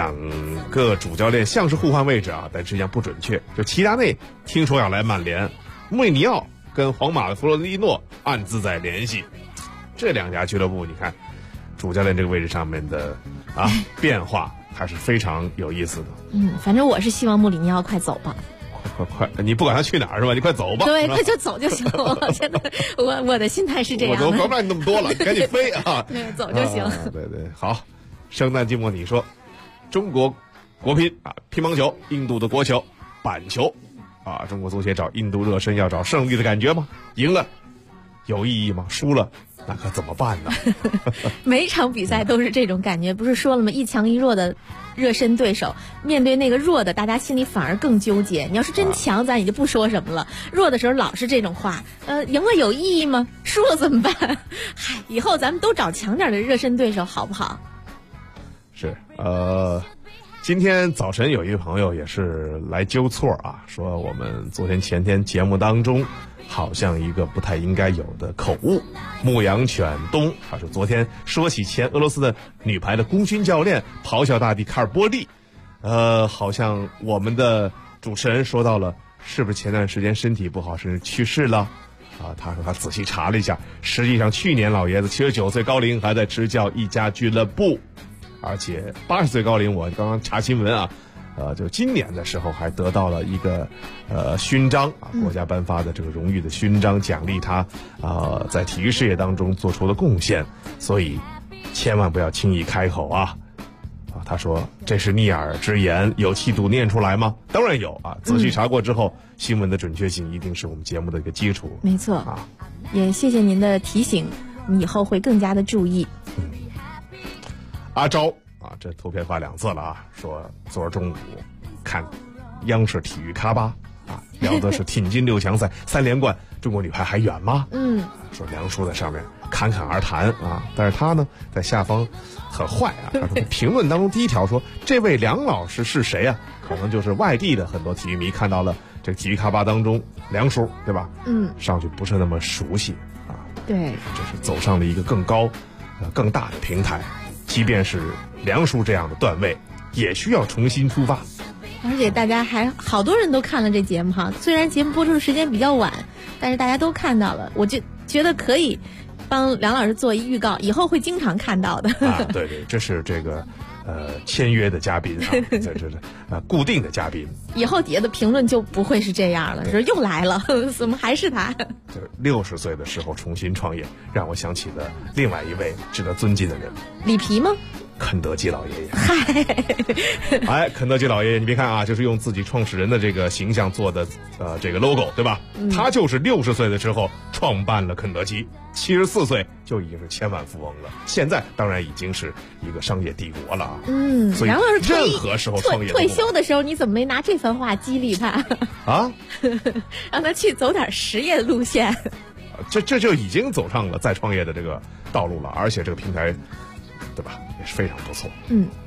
，2个主教练像是互换位置啊，但实际上不准确。就齐达内听说要来曼联，穆里尼奥跟皇马的弗洛蒂诺暗自在联系。这2家俱乐部你看主教练这个位置上面的变化还是非常有意思的。 反正我是希望穆里尼奥快走吧。 快！你不管他去哪儿是吧？你快走吧。 对，快就走就行了。现在我的心态是这样的。 我都管不了你那么多了，赶紧飞啊！ 对，走就行。 对，好。圣诞季末你说，中国国乒乒乓球，印度的国球板球中国足协找印度热身要找胜利的感觉吗？赢了有意义吗？输了那可怎么办呢？ 每场比赛都是这种感觉，不是说了吗？一强一弱的热身对手，面对那个弱的，大家心里反而更纠结。你要是真强，咱也就不说什么了。弱的时候老是这种话，赢了有意义吗？输了怎么办？以后咱们都找强点的热身对手，好不好？ 是，今天早晨有一位朋友也是来纠错说我们昨天前天节目当中好像一个不太应该有的口误。牧羊犬东他说昨天说起前俄罗斯的女排的功勋教练咆哮大帝卡尔波利，好像我们的主持人说到了是不是前段时间身体不好甚至去世了他说他仔细查了一下，实际上去年老爷子79岁高龄还在执教一家俱乐部，而且80岁高龄，我刚刚查新闻就今年的时候还得到了一个勋章国家颁发的这个荣誉的勋章，奖励他在体育事业当中做出的贡献，所以千万不要轻易开口他说这是逆耳之言，有气度念出来吗？当然有仔细查过之后，新闻的准确性一定是我们节目的一个基础。 没错也谢谢您的提醒，我们以后会更加的注意。 阿昭这图片发2次了说昨儿中午看央视体育咖吧聊的是挺进6强赛3连冠，中国女排还远吗？说梁叔在上面侃侃而谈但是他呢在下方很坏他说评论当中第一条说这位梁老师是谁可能就是外地的很多体育迷看到了这个体育咖吧当中梁叔，对吧？上去不是那么熟悉对， 这是走上了一个更高更大的平台，即便是梁叔这样的段位也需要重新出发。 而且大家还好多人都看了这节目虽然节目播出的时间比较晚，但是大家都看到了，我就觉得可以帮梁老师做一预告，以后会经常看到的对，这是这个签约的嘉宾在这固定的嘉宾， 以后底下的评论就不会是这样了，说又来了怎么还是他？ 就是60岁的时候重新创业，让我想起了另外一位值得尊敬的人。 里皮吗？ 肯德基老爷爷。肯德基老爷爷，你别看就是用自己创始人的这个形象做的这个 logo， 对吧？他就是60岁的时候创办了肯德基，74岁就已经是千万富翁了，现在当然已经是一个商业帝国了所以梁老师任何时候创业退休的时候，你怎么没拿这番话激励他让他去走点实业的路线？ 这就已经走上了再创业的这个道路了，而且这个平台，对吧，也是非常不错。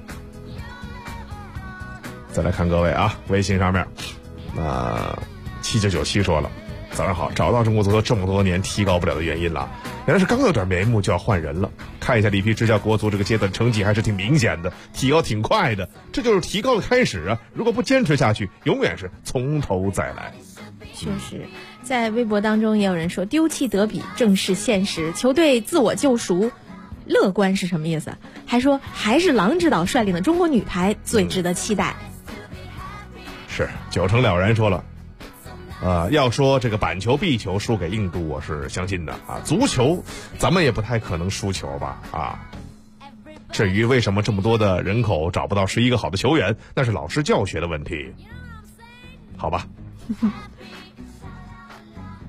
再来看各位微信上面7997说了，早上好，找到中国足球这么多年提高不了的原因了，原来是刚有点眉目就要换人了。看一下里皮执教国足这个阶段成绩还是挺明显的，提高挺快的，这就是提高的开始如果不坚持下去，永远是从头再来。 确实，在微博当中也有人说丢弃德比正是现实，球队自我救赎。乐观是什么意思？还说还是郎指导率领的中国女排最值得期待。 是9成了然说了，要说这个板球壁球输给印度，我是相信的足球咱们也不太可能输球吧至于为什么这么多的人口找不到11个好的球员，那是老师教学的问题，好吧。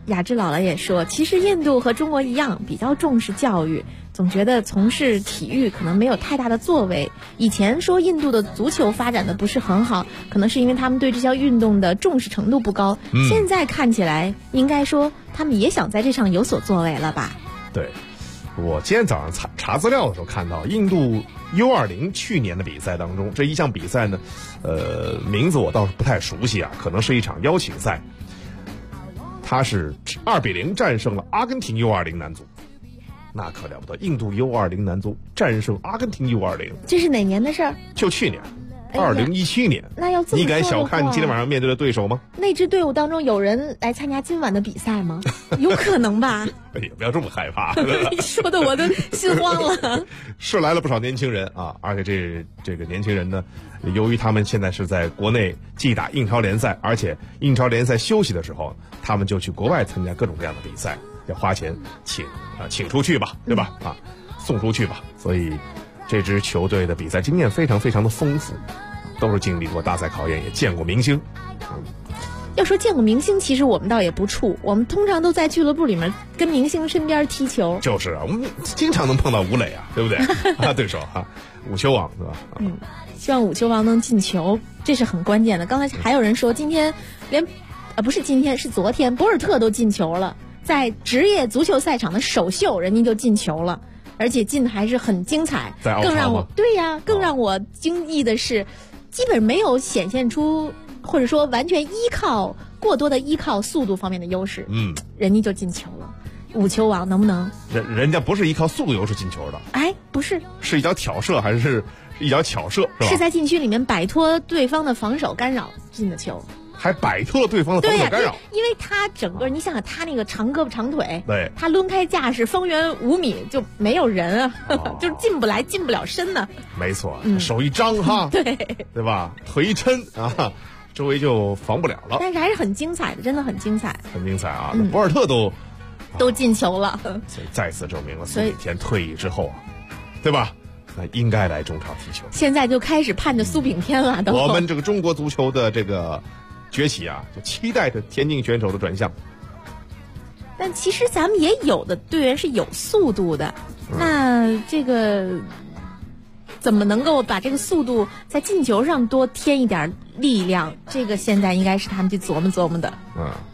雅芝姥姥也说，其实印度和中国一样，比较重视教育，总觉得从事体育可能没有太大的作为。以前说印度的足球发展的不是很好，可能是因为他们对这项运动的重视程度不高。现在看起来，应该说他们也想在这上有所作为了吧？ 对，我今天早上查资料的时候看到，印度 U20 去年的比赛当中，这一项比赛呢，名字我倒是不太熟悉啊，可能是一场邀请赛。他是2-0战胜了阿根廷 U20 男足，那可了不得！印度 U20 男足战胜阿根廷 U20， 这是哪年的事儿？ 就去年，2017年。 那要这么说的话， 你敢小看你今天晚上面对的对手吗？ 那支队伍当中有人来参加今晚的比赛吗？有可能吧。 也不要这么害怕， 你说的我都心慌了。 是来了不少年轻人啊，而且这个年轻人呢，由于他们现在是在国内既打英超联赛，而且英超联赛休息的时候，他们就去国外参加各种各样的比赛，要花钱请出去吧，对吧？送出去吧。所以这支球队的比赛经验非常非常的丰富，都是经历过大赛考验，也见过明星。 要说见过明星，其实我们倒也不怵，我们通常都在俱乐部里面跟明星身边踢球。就是啊，我们经常能碰到吴磊啊，对不对？对手啊，五球王是吧？希望五球王能进球，这是很关键的。刚才还有人说，今天不是今天，是昨天，博尔特都进球了，在职业足球赛场的首秀，人家就进球了，而且进的还是很精彩。更让我更让我惊异的是，基本没有显现出。或者说完全过多的依靠速度方面的优势，人家就进球了。五球王能不能？人家不是依靠速度优势进球的，哎，不是，是一脚挑射还是一脚巧射？是吧？是在禁区里面摆脱对方的防守干扰进的球，还摆脱了对方的防守干扰。因为他整个，你想想他那个长胳膊长腿，对，他抡开架势，方圆5米就没有人啊，就进不了身呢。没错，手一张哈，对吧？腿一抻啊。周围就防不了了，但是还是很精彩的，真的很精彩，很精彩啊！博尔特都进球了，所以再次证明了苏炳添退役之后啊，对吧？那应该来中超踢球。现在就开始盼着苏炳添了，都我们这个中国足球的这个崛起啊，就期待着田径选手的转向。但其实咱们也有的队员是有速度的，那这个。怎么能够把这个速度在进球上多添一点力量？这个现在应该是他们去琢磨琢磨的。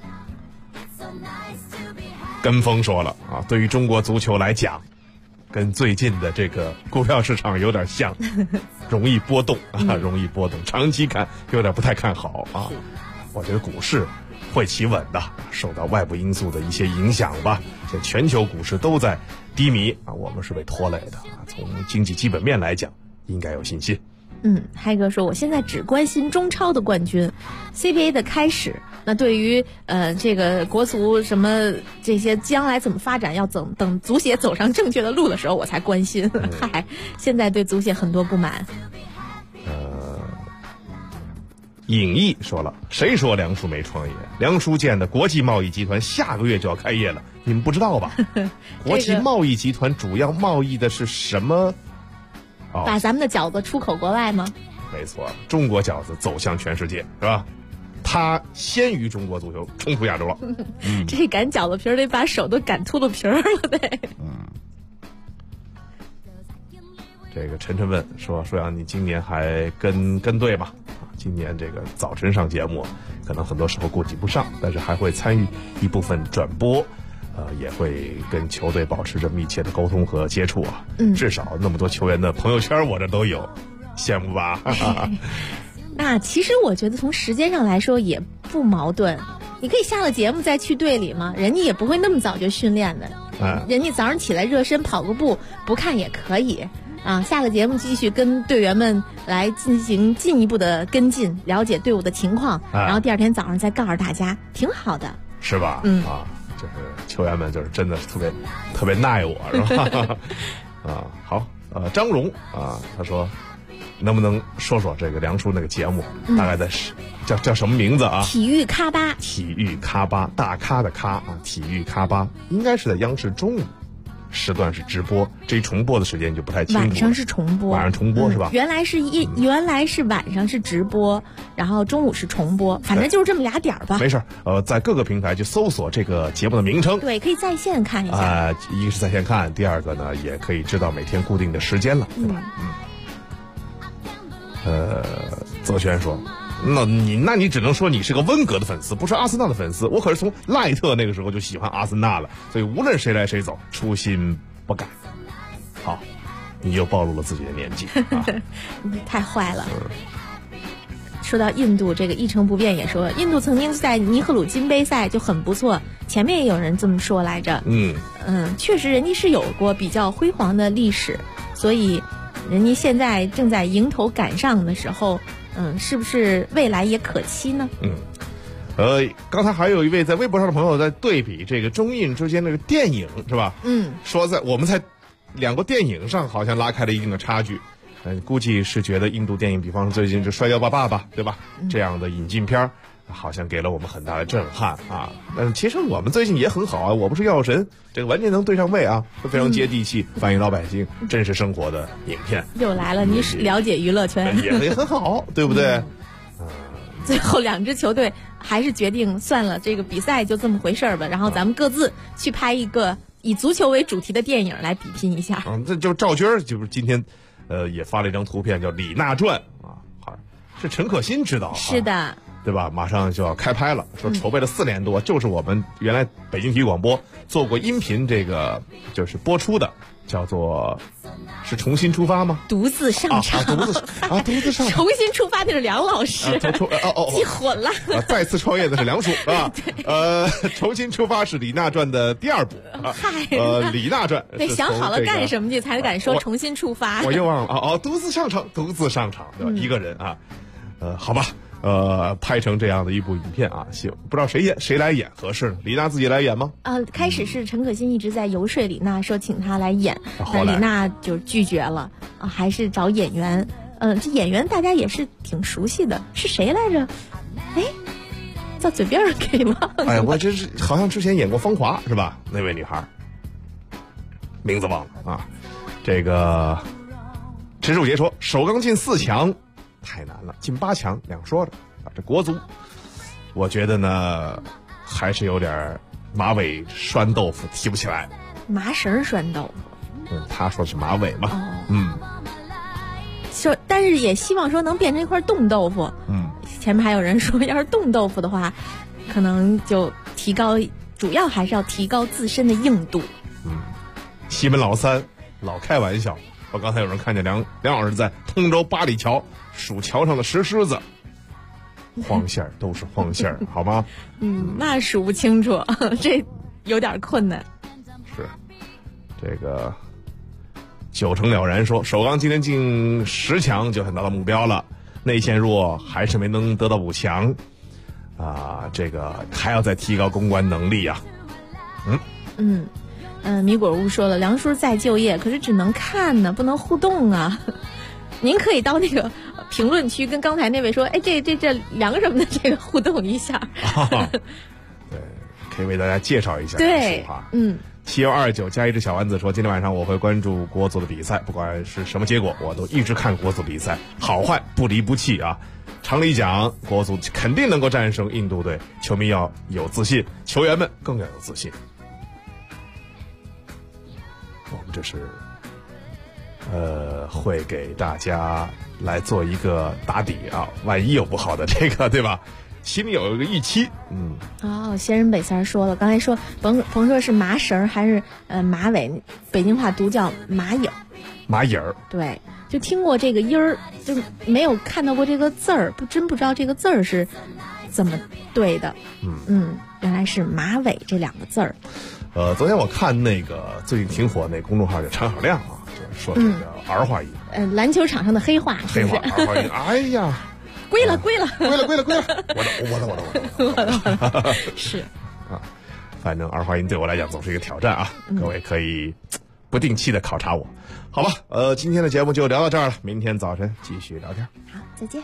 跟风说了啊，对于中国足球来讲，跟最近的这个股票市场有点像，容易波动啊，容易波动，长期看有点不太看好啊。我觉得股市会企稳的，受到外部因素的一些影响吧。现在全球股市都在低迷啊，我们是被拖累的啊。从经济基本面来讲，应该有信心。嗨哥说，我现在只关心中超的冠军 ，CBA 的开始。那对于这个国足什么这些将来怎么发展，要等足协走上正确的路的时候，我才关心。嗨，现在对足协很多不满。尹毅说了，谁说梁叔没创业？梁叔建的国际贸易集团下个月就要开业了，你们不知道吧？国际贸易集团主要贸易的是什么？把咱们的饺子出口国外吗？没错，中国饺子走向全世界，是吧？他先于中国足球冲出亚洲了。这擀饺子皮儿得把手都擀秃噜皮儿了得。这个晨晨问说让你今年还跟队吧？今年这个早晨上节目，可能很多时候顾及不上，但是还会参与一部分转播，也会跟球队保持着密切的沟通和接触啊。至少那么多球员的朋友圈我这都有，羡慕吧？那其实我觉得从时间上来说也不矛盾，你可以下了节目再去队里嘛，人家也不会那么早就训练的，人家早上起来热身跑个步不看也可以。下个节目继续跟队员们来进行进一步的跟进，了解队伍的情况，然后第二天早上再告诉大家，挺好的，是吧？就是球员们就是真的特别耐我，是吧？好，张荣他说，能不能说说这个梁叔那个节目，大概在叫什么名字啊？体育咖吧，体育咖吧，大咖的咖啊，体育咖吧，应该是在央视中午时段是直播，这一重播的时间就不太清楚了。 晚上是重播， 晚上重播是吧？ 原来是晚上是直播，然后中午是重播，反正就是这么俩点儿吧。 没事，在各个平台去搜索这个节目的名称， 对，可以在线看一下。 一个是在线看，第二个呢也可以知道每天固定的时间了，对吧？泽轩说。那你只能说你是个温格的粉丝，不是阿森纳的粉丝。我可是从赖特那个时候就喜欢阿森纳了，所以无论谁来谁走，初心不改。好，你又暴露了自己的年纪啊！ 你太坏了。说到印度，这个一成不变也说，印度曾经在尼赫鲁金杯赛就很不错，前面也有人这么说来着。确实人家是有过比较辉煌的历史，所以人家现在正在迎头赶上的时候。是不是未来也可期呢？ 刚才还有一位在微博上的朋友在对比这个中印之间那个电影是吧？说在我们在两个电影上好像拉开了一定的差距。估计是觉得印度电影，比方说最近这《摔跤吧，爸爸》对吧？这样的引进片好像给了我们很大的震撼啊。但其实我们最近也很好啊，我不是药神，这个完全能对上位啊，都非常接地气，反映老百姓真实生活的影片。 又来了，你了解娱乐圈也很好，对不对？ 最后两支球队还是决定算了，这个比赛就这么回事儿吧，然后咱们各自去拍一个以足球为主题的电影来比拼一下。 这就赵军就是今天也发了一张图片叫《李娜传》啊，好像是陈可辛执导， 是的。 对吧？马上就要开拍了，说筹备了4年多，就是我们原来北京体育广播做过音频这个就是播出的，叫做是重新出发吗？ 独自上场， 独自上场， 重新出发的是梁老师，记混了。 再次创业的是梁叔啊。重新出发是李娜传的第2部啊。李娜传得想好了干什么去才敢说重新出发。 我又忘了独自上场，对吧？一个人啊，好吧。拍成这样的一部影片啊，不知道谁来演合适？李娜自己来演吗？ 开始是陈可辛一直在游说李娜，说请她来演，但李娜就拒绝了还是找演员。这演员大家也是挺熟悉的，是谁来着？在嘴边上给忘了。 我这是好像之前演过《芳华》是吧？那位女孩，名字忘了啊。这个陈树杰说，首钢进4强。太难了，进8强两说着啊。这国足，我觉得呢，还是有点马尾拴豆腐提不起来。 麻绳拴豆腐。 他说是马尾嘛。 说，但是也希望说能变成一块冻豆腐。前面还有人说，要是冻豆腐的话，可能就提高，主要还是要提高自身的硬度。 西门老三老开玩笑。我刚才有人看见梁老师在通州八里桥数桥上的石狮子，黄线都是黄线，好吗？ 那数不清楚，这有点困难。 是，这个9成了然说，首钢今天进10强就很达到目标了，内线弱还是没能得到5强啊，这个还要再提高公关能力啊。 米果屋说了，梁叔在就业，可是只能看呢，不能互动啊。您可以到那个评论区跟刚才那位说，这梁什么的这个互动一下。 对，可以为大家介绍一下。 对 ，7129加一只小丸子说，今天晚上我会关注国足的比赛，不管是什么结果，我都一直看国足比赛，好坏不离不弃啊。常理讲，国足肯定能够战胜印度队，球迷要有自信，球员们更要有自信。我们这是会给大家来做一个打底啊，万一有不好的这个，对吧？心里有一个预期。 仙人北三说了，刚才说甭说是麻绳还是马尾，北京话读叫马影。 马影儿。 对，就听过这个音儿，就没有看到过这个字儿，不知道这个字儿是怎么对的。原来是马尾这2个字儿。 昨天我看那个最近挺火那公众号叫常小亮啊，就是说这个儿化音， 篮球场上的黑话， 儿化音，哎呀， 归了， 我的， 是啊，反正儿化音对我来讲总是一个挑战啊，各位可以不定期的考察我，好吧？今天的节目就聊到这儿了，明天早晨继续聊天。 好，再见。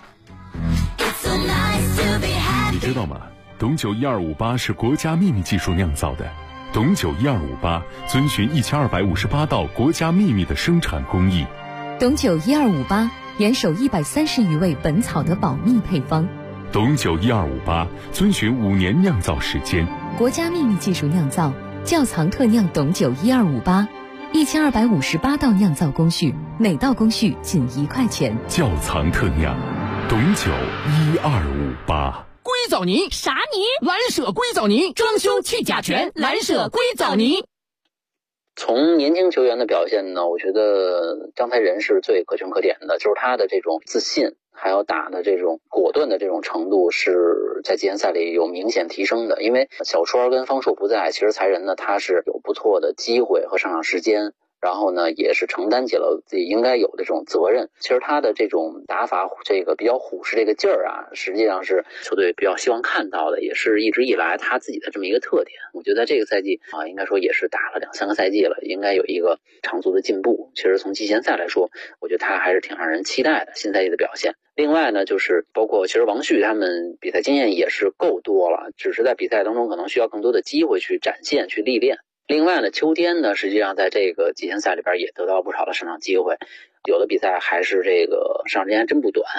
你知道吗？董酒1258是国家秘密技术酿造的。 董酒1258遵循1258道国家秘密的生产工艺。 董酒1258严守130余味本草的保密配方。 董酒1258遵循5年酿造时间， 国家秘密技术酿造，窖藏特酿董酒1258，1258道酿造工序，每道工序仅1块钱。 窖藏特酿，董酒1258。 硅藻泥啥泥？ 蓝舍硅藻泥，装修去甲醛，蓝舍硅藻泥。 从年轻球员的表现呢，我觉得张才仁是最可圈可点的，就是他的这种自信，还有打的这种果断的这种程度是在季前赛里有明显提升的。因为小川跟方硕不在，其实才仁呢他是有不错的机会和上场时间，然后呢也是承担起了自己应该有的这种责任。其实他的这种打法，这个比较虎视这个劲儿啊，实际上是球队比较希望看到的，也是一直以来他自己的这么一个特点。我觉得这个赛季啊，应该说也是打了2-3个赛季了，应该有一个长足的进步。其实从季前赛来说，我觉得他还是挺让人期待的新赛季的表现。另外呢，就是包括其实王旭他们比赛经验也是够多了，只是在比赛当中可能需要更多的机会去展现、去历练。另外呢，秋天呢，实际上在这个季前赛里边也得到不少的上场机会，有的比赛还是这个上场时间真不短。